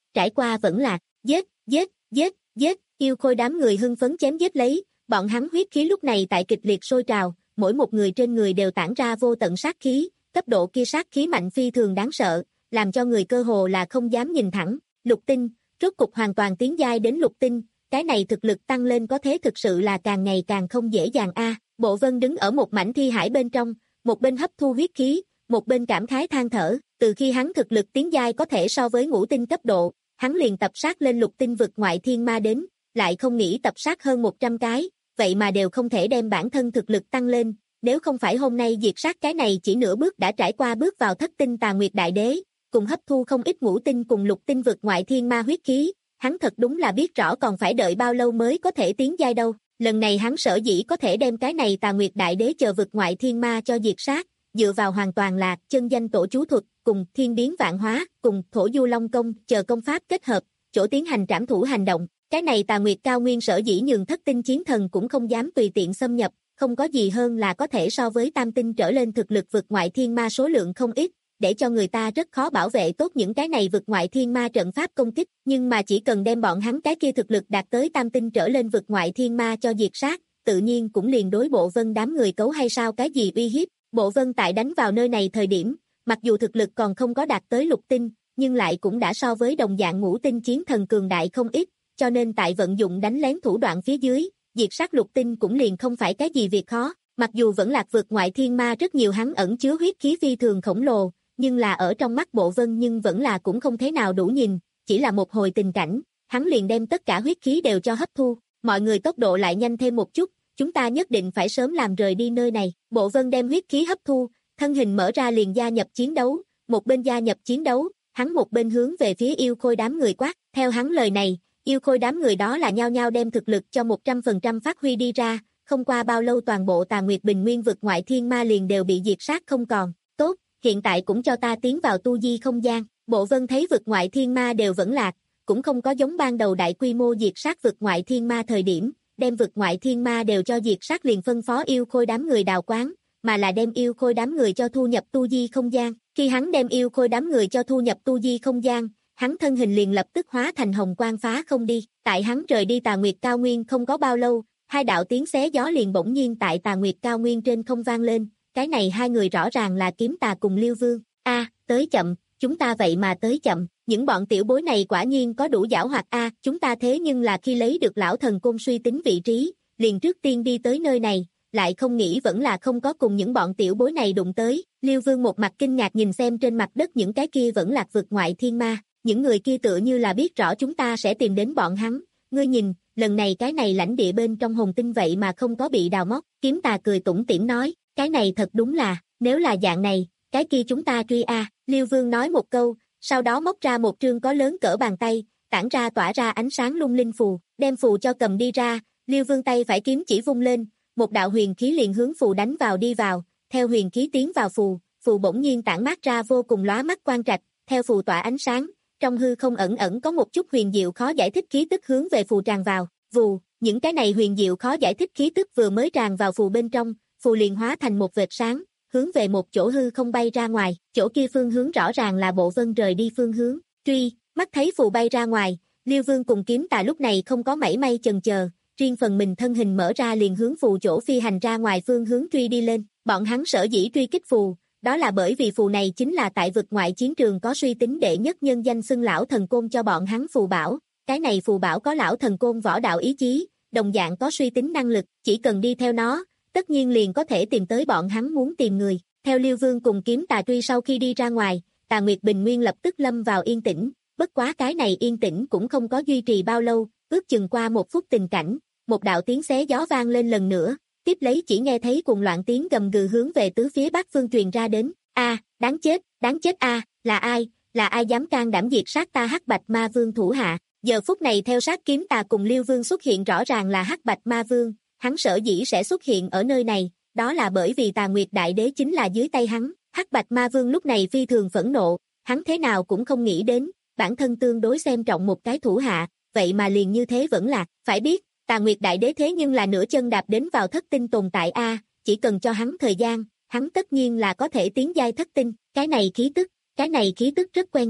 trải qua vẫn là giết, giết, giết, giết, yêu khôi đám người hưng phấn chém giết lấy, bọn hắn huyết khí lúc này tại kịch liệt sôi trào, mỗi một người trên người đều tản ra vô tận sát khí, cấp độ kia sát khí mạnh phi thường đáng sợ, làm cho người cơ hồ là không dám nhìn thẳng. Lục tinh, rốt cục hoàn toàn tiến giai đến lục tinh, cái này thực lực tăng lên có thế thực sự là càng ngày càng không dễ dàng a. Bộ Vân đứng ở một mảnh thi hải bên trong, một bên hấp thu huyết khí, một bên cảm khái than thở, từ khi hắn thực lực tiến giai có thể so với ngũ tinh cấp độ, hắn liền tập sát lên lục tinh vực ngoại thiên ma đến, lại không nghĩ tập sát hơn một trăm cái, vậy mà đều không thể đem bản thân thực lực tăng lên, nếu không phải hôm nay diệt sát cái này chỉ nửa bước đã trải qua bước vào thất tinh Tà Nguyệt Đại Đế, cùng hấp thu không ít ngũ tinh cùng lục tinh vực ngoại thiên ma huyết khí, hắn thật đúng là biết rõ còn phải đợi bao lâu mới có thể tiến giai đâu. Lần này hắn sở dĩ có thể đem cái này Tà Nguyệt Đại Đế chờ vực ngoại thiên ma cho diệt sát, dựa vào hoàn toàn là chân danh tổ chú thuật, cùng thiên biến vạn hóa, cùng thổ du long công chờ công pháp kết hợp, chỗ tiến hành trảm thủ hành động. Cái này Tà Nguyệt cao nguyên sở dĩ nhường thất tinh chiến thần cũng không dám tùy tiện xâm nhập, không có gì hơn là có thể so với tam tinh trở lên thực lực vực ngoại thiên ma số lượng không ít, để cho người ta rất khó bảo vệ tốt những cái này vực ngoại thiên ma trận pháp công kích, nhưng mà chỉ cần đem bọn hắn cái kia thực lực đạt tới tam tinh trở lên vực ngoại thiên ma cho diệt sát, tự nhiên cũng liền đối Bộ Vân đám người cấu hay sao cái gì uy hiếp. Bộ Vân tại đánh vào nơi này thời điểm, mặc dù thực lực còn không có đạt tới lục tinh, nhưng lại cũng đã so với đồng dạng ngũ tinh chiến thần cường đại không ít, cho nên tại vận dụng đánh lén thủ đoạn phía dưới, diệt sát lục tinh cũng liền không phải cái gì việc khó. Mặc dù vẫn lạc vực ngoại thiên ma rất nhiều hắn ẩn chứa huyết khí phi thường khổng lồ, nhưng là ở trong mắt Bộ Vân nhưng vẫn là cũng không thế nào đủ nhìn, chỉ là một hồi tình cảnh, hắn liền đem tất cả huyết khí đều cho hấp thu. Mọi người tốc độ lại nhanh thêm một chút, chúng ta nhất định phải sớm làm rời đi nơi này. Bộ Vân đem huyết khí hấp thu, thân hình mở ra liền gia nhập chiến đấu, một bên gia nhập chiến đấu, hắn một bên hướng về phía yêu khôi đám người quát. Theo hắn lời này, yêu khôi đám người đó là nhao nhao đem thực lực cho một trăm phần trăm phát huy đi ra, không qua bao lâu toàn bộ Tà Nguyệt Bình Nguyên vực ngoại thiên ma liền đều bị diệt sát không còn. Tốt, hiện tại cũng cho ta tiến vào tu di không gian. Bộ Vân thấy vực ngoại thiên ma đều vẫn lạc, cũng không có giống ban đầu đại quy mô diệt sát vực ngoại thiên ma thời điểm, đem vực ngoại thiên ma đều cho diệt sát liền phân phó yêu khôi đám người đào quán, mà là đem yêu khôi đám người cho thu nhập tu di không gian. Khi hắn đem yêu khôi đám người cho thu nhập tu di không gian, hắn thân hình liền lập tức hóa thành hồng quang phá không đi. Tại hắn rời đi Tà Nguyệt cao nguyên không có bao lâu, hai đạo tiếng xé gió liền bỗng nhiên tại Tà Nguyệt cao nguyên trên không vang lên. Cái này hai người rõ ràng là Kiếm Tà cùng Liêu Vương. A, à, tới chậm, chúng ta vậy mà tới chậm. Những bọn tiểu bối này quả nhiên có đủ giảo hoạt a, à, chúng ta thế nhưng là khi lấy được lão thần côn suy tính vị trí, liền trước tiên đi tới nơi này, lại không nghĩ vẫn là không có cùng những bọn tiểu bối này đụng tới. Liêu Vương một mặt kinh ngạc nhìn xem trên mặt đất những cái kia vẫn lạc vực ngoại thiên ma, những người kia tựa như là biết rõ chúng ta sẽ tìm đến bọn hắn. Ngươi nhìn, lần này cái này lãnh địa bên trong hồn tinh vậy mà không có bị đào móc. Kiếm Tà cười tủm tỉm nói, cái này thật đúng là, nếu là dạng này, cái kia chúng ta truy a. À. Liêu Vương nói một câu, sau đó móc ra một trương có lớn cỡ bàn tay, tản ra tỏa ra ánh sáng lung linh phù, đem phù cho cầm đi ra. Liêu Vương tay phải kiếm chỉ vung lên, một đạo huyền khí liền hướng phù đánh vào đi vào, theo huyền khí tiến vào phù, phù bỗng nhiên tản mát ra vô cùng lóa mắt quang trạch, theo phù tỏa ánh sáng, trong hư không ẩn ẩn có một chút huyền diệu khó giải thích khí tức hướng về phù tràn vào. Vù, những cái này huyền diệu khó giải thích khí tức vừa mới tràn vào phù bên trong, phù liền hóa thành một vệt sáng, hướng về một chỗ hư không bay ra ngoài, chỗ kia phương hướng rõ ràng là Bộ Vân rời đi phương hướng. Truy, mắt thấy phù bay ra ngoài, Liêu Vương cùng Kiếm Tà lúc này không có mảy may chần chờ, riêng phần mình thân hình mở ra liền hướng phù chỗ phi hành ra ngoài phương hướng truy đi lên. Bọn hắn sở dĩ truy kích phù, đó là bởi vì phù này chính là tại vực ngoại chiến trường có suy tính đệ nhất nhân danh xưng lão thần côn cho bọn hắn phù bảo. Cái này phù bảo có lão thần côn võ đạo ý chí, đồng dạng có suy tính năng lực, chỉ cần đi theo nó, tất nhiên liền có thể tìm tới bọn hắn muốn tìm người. Theo Liêu Vương cùng Kiếm Tà truy sau khi đi ra ngoài, Tà Nguyệt Bình Nguyên lập tức lâm vào yên tĩnh, bất quá cái này yên tĩnh cũng không có duy trì bao lâu, ước chừng qua một phút tình cảnh, một đạo tiếng xé gió vang lên lần nữa, tiếp lấy chỉ nghe thấy cùng loạn tiếng gầm gừ hướng về tứ phía bắc phương truyền ra đến. A, đáng chết, đáng chết a, à, là ai, là ai dám can đảm diệt sát ta Hắc Bạch Ma Vương thủ hạ. Giờ phút này theo sát Kiếm Tà cùng Liêu Vương xuất hiện rõ ràng là Hắc Bạch Ma Vương, hắn sở dĩ sẽ xuất hiện ở nơi này, đó là bởi vì Tà Nguyệt Đại Đế chính là dưới tay hắn. Hắc Bạch Ma Vương lúc này phi thường phẫn nộ, hắn thế nào cũng không nghĩ đến, bản thân tương đối xem trọng một cái thủ hạ, vậy mà liền như thế vẫn lạc. Phải biết, Tà Nguyệt Đại Đế thế nhưng là nửa chân đạp đến vào thất tinh tồn tại a, chỉ cần cho hắn thời gian, hắn tất nhiên là có thể tiến giai thất tinh. Cái này khí tức, cái này khí tức rất quen thuộc,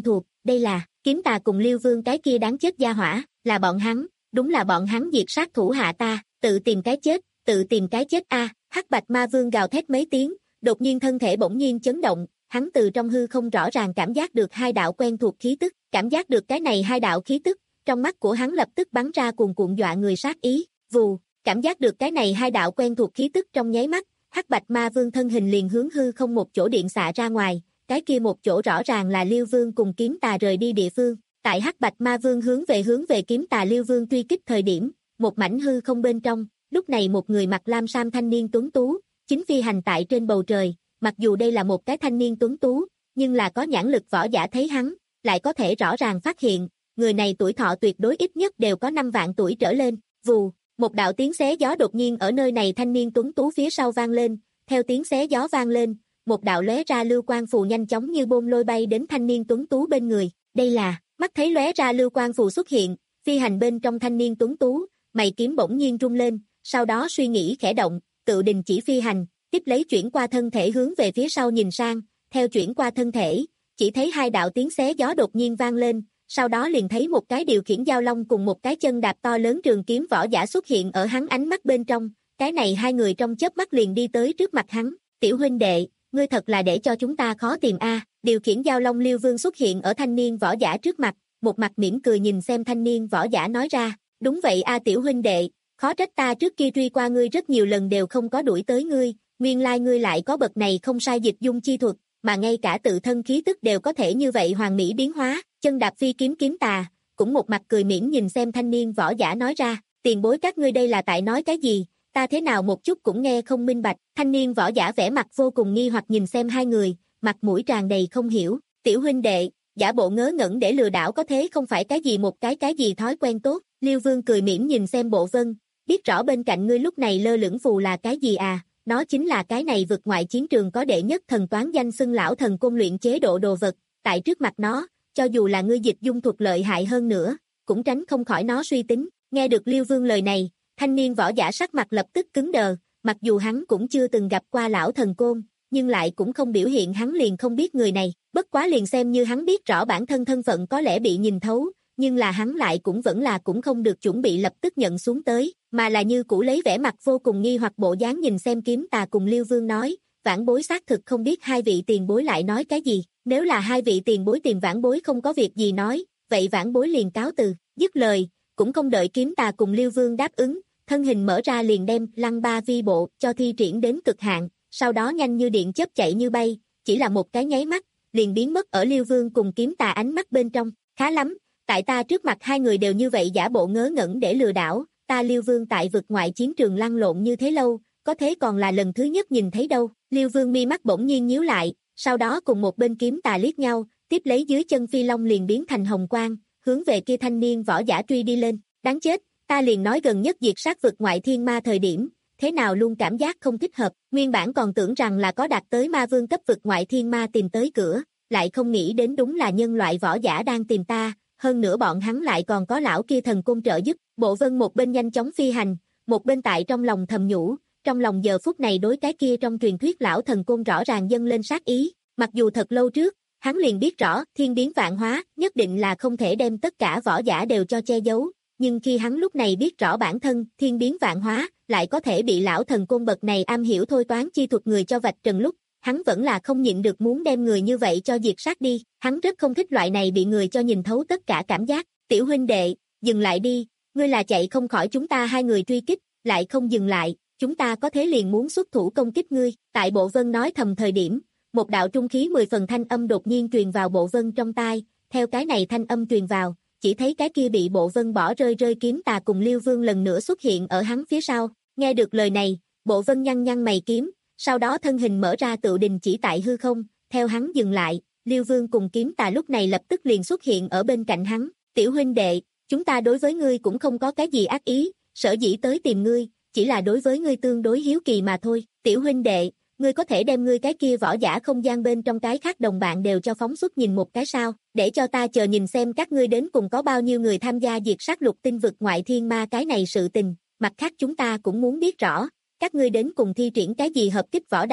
đây là, kiếm tà cùng Liêu Vương cái kia đáng chết gia hỏa, là bọn hắn, đúng là bọn hắn diệt sát thủ hạ ta, tự tìm cái chết, tự tìm cái chết a. Hắc Bạch Ma Vương gào thét mấy tiếng, đột nhiên thân thể bỗng nhiên chấn động, hắn từ trong hư không rõ ràng cảm giác được hai đạo quen thuộc khí tức, cảm giác được cái này hai đạo khí tức, trong mắt của hắn lập tức bắn ra cuồn cuộn dọa người sát ý, vù, cảm giác được cái này hai đạo quen thuộc khí tức trong nháy mắt, Hắc Bạch Ma Vương thân hình liền hướng hư không một chỗ điện xạ ra ngoài, cái kia một chỗ rõ ràng là Liêu Vương cùng kiếm tà rời đi địa phương. Tại Hắc Bạch Ma Vương hướng về hướng về kiếm tà Liêu Vương truy kích thời điểm, một mảnh hư không bên trong, lúc này một người mặc lam sam thanh niên tuấn tú, chính phi hành tại trên bầu trời, mặc dù đây là một cái thanh niên tuấn tú, nhưng là có nhãn lực võ giả thấy hắn, lại có thể rõ ràng phát hiện, người này tuổi thọ tuyệt đối ít nhất đều có năm vạn tuổi trở lên, vù, một đạo tiếng xé gió đột nhiên ở nơi này thanh niên tuấn tú phía sau vang lên, theo tiếng xé gió vang lên, một đạo lóe ra lưu quang phù nhanh chóng như bom lôi bay đến thanh niên tuấn tú bên người, đây là, mắt thấy lóe ra lưu quang phù xuất hiện, phi hành bên trong thanh niên tuấn tú, mày kiếm bỗng nhiên rung lên, sau đó suy nghĩ khẽ động, tự đình chỉ phi hành, tiếp lấy chuyển qua thân thể hướng về phía sau nhìn sang, theo chuyển qua thân thể, chỉ thấy hai đạo tiếng xé gió đột nhiên vang lên, sau đó liền thấy một cái điều khiển giao long cùng một cái chân đạp to lớn trường kiếm võ giả xuất hiện ở hắn ánh mắt bên trong, cái này hai người trong chớp mắt liền đi tới trước mặt hắn, tiểu huynh đệ, ngươi thật là để cho chúng ta khó tìm a. Điều khiển giao long Liêu Vương xuất hiện ở thanh niên võ giả trước mặt, một mặt mỉm cười nhìn xem thanh niên võ giả nói ra, đúng vậy a tiểu huynh đệ, khó trách ta trước kia truy qua ngươi rất nhiều lần đều không có đuổi tới ngươi, nguyên lai ngươi lại có bậc này không sai dịch dung chi thuật, mà ngay cả tự thân khí tức đều có thể như vậy hoàn mỹ biến hóa, chân đạp phi kiếm kiếm tà, cũng một mặt cười mỉm nhìn xem thanh niên võ giả nói ra, tiền bối các ngươi đây là tại nói cái gì, ta thế nào một chút cũng nghe không minh bạch, thanh niên võ giả vẻ mặt vô cùng nghi hoặc nhìn xem hai người, mặt mũi tràn đầy không hiểu, tiểu huynh đệ, giả bộ ngớ ngẩn để lừa đảo có thế không phải cái gì một cái cái gì thói quen tốt, Liêu Vương cười mỉm nhìn xem Bộ Vân, biết rõ bên cạnh ngươi lúc này lơ lửng phù là cái gì à, nó chính là cái này vực ngoại chiến trường có đệ nhất thần toán danh xưng lão thần côn luyện chế độ đồ vật, tại trước mặt nó, cho dù là ngươi dịch dung thuật lợi hại hơn nữa, cũng tránh không khỏi nó suy tính, nghe được Liêu Vương lời này, thanh niên võ giả sắc mặt lập tức cứng đờ, mặc dù hắn cũng chưa từng gặp qua lão thần côn, nhưng lại cũng không biểu hiện hắn liền không biết người này, bất quá liền xem như hắn biết rõ bản thân thân phận có lẽ bị nhìn thấu, nhưng là hắn lại cũng vẫn là cũng không được chuẩn bị lập tức nhận xuống tới, mà là như cũ lấy vẻ mặt vô cùng nghi hoặc bộ dáng nhìn xem kiếm tà cùng Liêu Vương nói, vãn bối xác thực không biết hai vị tiền bối lại nói cái gì, nếu là hai vị tiền bối tìm vãn bối không có việc gì nói, vậy vãn bối liền cáo từ, dứt lời, cũng không đợi kiếm tà cùng Liêu Vương đáp ứng, thân hình mở ra liền đem lăng ba vi bộ cho thi triển đến cực hạn, sau đó nhanh như điện chớp chạy như bay, chỉ là một cái nháy mắt, liền biến mất ở Liêu Vương cùng kiếm tà ánh mắt bên trong, khá lắm, tại ta trước mặt hai người đều như vậy giả bộ ngớ ngẩn để lừa đảo, ta Liêu Vương tại vực ngoại chiến trường lăn lộn như thế lâu, có thế còn là lần thứ nhất nhìn thấy đâu, Liêu Vương mi mắt bỗng nhiên nhíu lại, sau đó cùng một bên kiếm tà liếc nhau, tiếp lấy dưới chân phi long liền biến thành hồng quang, hướng về kia thanh niên võ giả truy đi lên, đáng chết, ta liền nói gần nhất diệt sát vực ngoại thiên ma thời điểm, thế nào luôn cảm giác không thích hợp, nguyên bản còn tưởng rằng là có đạt tới ma vương cấp vực ngoại thiên ma tìm tới cửa, lại không nghĩ đến đúng là nhân loại võ giả đang tìm ta, hơn nữa bọn hắn lại còn có lão kia thần côn trợ giúp, Bộ Vân một bên nhanh chóng phi hành, một bên tại trong lòng thầm nhủ, trong lòng giờ phút này đối cái kia trong truyền thuyết lão thần côn rõ ràng dâng lên sát ý, mặc dù thật lâu trước, hắn liền biết rõ thiên biến vạn hóa, nhất định là không thể đem tất cả võ giả đều cho che giấu, nhưng khi hắn lúc này biết rõ bản thân thiên biến vạn hóa, lại có thể bị lão thần côn bậc này am hiểu thôi toán chi thuật người cho vạch trần lúc, hắn vẫn là không nhịn được muốn đem người như vậy cho diệt sát đi, hắn rất không thích loại này bị người cho nhìn thấu tất cả cảm giác, tiểu huynh đệ, dừng lại đi, ngươi là chạy không khỏi chúng ta hai người truy kích, lại không dừng lại, chúng ta có thế liền muốn xuất thủ công kích ngươi, tại Bộ Vân nói thầm thời điểm, một đạo trung khí mười phần thanh âm đột nhiên truyền vào Bộ Vân trong tai, theo cái này thanh âm truyền vào, chỉ thấy cái kia bị Bộ Vân bỏ rơi rơi kiếm tà cùng Liêu Vương lần nữa xuất hiện ở hắn phía sau, nghe được lời này, Bộ Vân nhăn nhăn mày kiếm, sau đó thân hình mở ra tự đình chỉ tại hư không, theo hắn dừng lại, Liêu Vương cùng kiếm tà lúc này lập tức liền xuất hiện ở bên cạnh hắn, tiểu huynh đệ, chúng ta đối với ngươi cũng không có cái gì ác ý, sở dĩ tới tìm ngươi, chỉ là đối với ngươi tương đối hiếu kỳ mà thôi, tiểu huynh đệ, ngươi có thể đem ngươi cái kia võ giả không gian bên trong cái khác đồng bạn đều cho phóng xuất nhìn một cái sao, để cho ta chờ nhìn xem các ngươi đến cùng có bao nhiêu người tham gia diệt sát lục tinh vực ngoại thiên ma cái này sự tình, mặt khác chúng ta cũng muốn biết rõ, các ngươi đến cùng thi triển cái gì hợp kích võ đạo,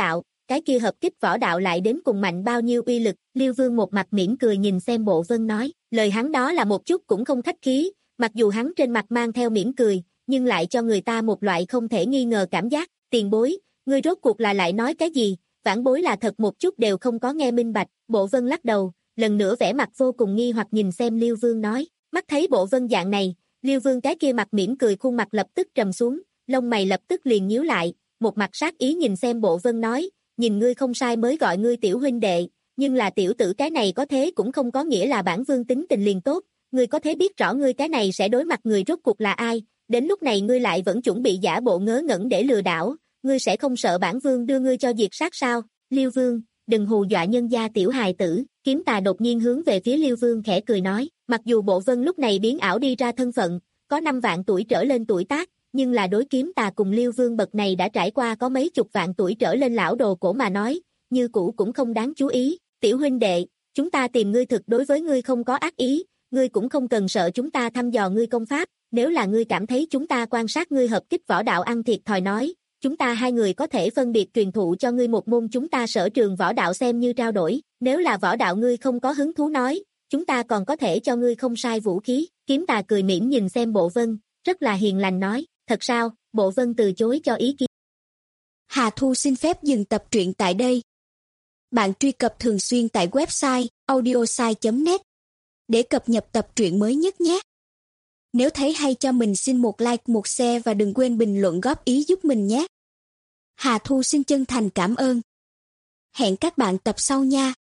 cái kia hợp kích võ đạo lại đến cùng mạnh bao nhiêu uy lực, Liêu Vương một mặt mỉm cười nhìn xem Bộ Vân nói, lời hắn đó là một chút cũng không khách khí, mặc dù hắn trên mặt mang theo mỉm cười, nhưng lại cho người ta một loại không thể nghi ngờ cảm giác, tiền bối, ngươi rốt cuộc là lại nói cái gì, vãn bối là thật một chút đều không có nghe minh bạch, Bộ Vân lắc đầu, lần nữa vẻ mặt vô cùng nghi hoặc nhìn xem Liêu Vương nói, mắt thấy Bộ Vân dạng này, Liêu Vương cái kia mặt mỉm cười khuôn mặt lập tức trầm xuống, lông mày lập tức liền nhíu lại, một mặt sát ý nhìn xem Bộ Vân nói, nhìn ngươi không sai mới gọi ngươi tiểu huynh đệ, nhưng là tiểu tử cái này có thế cũng không có nghĩa là bản vương tính tình liền tốt, ngươi có thế biết rõ ngươi cái này sẽ đối mặt người rốt cuộc là ai, đến lúc này ngươi lại vẫn chuẩn bị giả bộ ngớ ngẩn để lừa đảo, ngươi sẽ không sợ bản vương đưa ngươi cho diệt sát sao? Liêu Vương, đừng hù dọa nhân gia tiểu hài tử, Kiếm Tà đột nhiên hướng về phía Liêu Vương khẽ cười nói, mặc dù Bộ Vân lúc này biến ảo đi ra thân phận, có năm vạn tuổi trở lên tuổi tác, nhưng là đối Kiếm Tà cùng Liêu Vương bậc này đã trải qua có mấy chục vạn tuổi trở lên lão đồ cổ mà nói, như cũ cũng không đáng chú ý, tiểu huynh đệ, chúng ta tìm ngươi thực đối với ngươi không có ác ý, ngươi cũng không cần sợ chúng ta thăm dò ngươi công pháp, nếu là ngươi cảm thấy chúng ta quan sát ngươi hợp kích võ đạo ăn thiệt thòi nói, chúng ta hai người có thể phân biệt truyền thụ cho ngươi một môn chúng ta sở trường võ đạo xem như trao đổi, nếu là võ đạo ngươi không có hứng thú nói, chúng ta còn có thể cho ngươi không sai vũ khí, Kiếm Tà cười mỉm nhìn xem Bộ Vân, rất là hiền lành nói, thật sao, Bộ Vân từ chối cho ý kiến. Hà Thu xin phép dừng tập truyện tại đây. Bạn truy cập thường xuyên tại website audiosai chấm net để cập nhật tập truyện mới nhất nhé. Nếu thấy hay cho mình xin một like, một share và đừng quên bình luận góp ý giúp mình nhé. Hà Thu xin chân thành cảm ơn. Hẹn các bạn tập sau nha.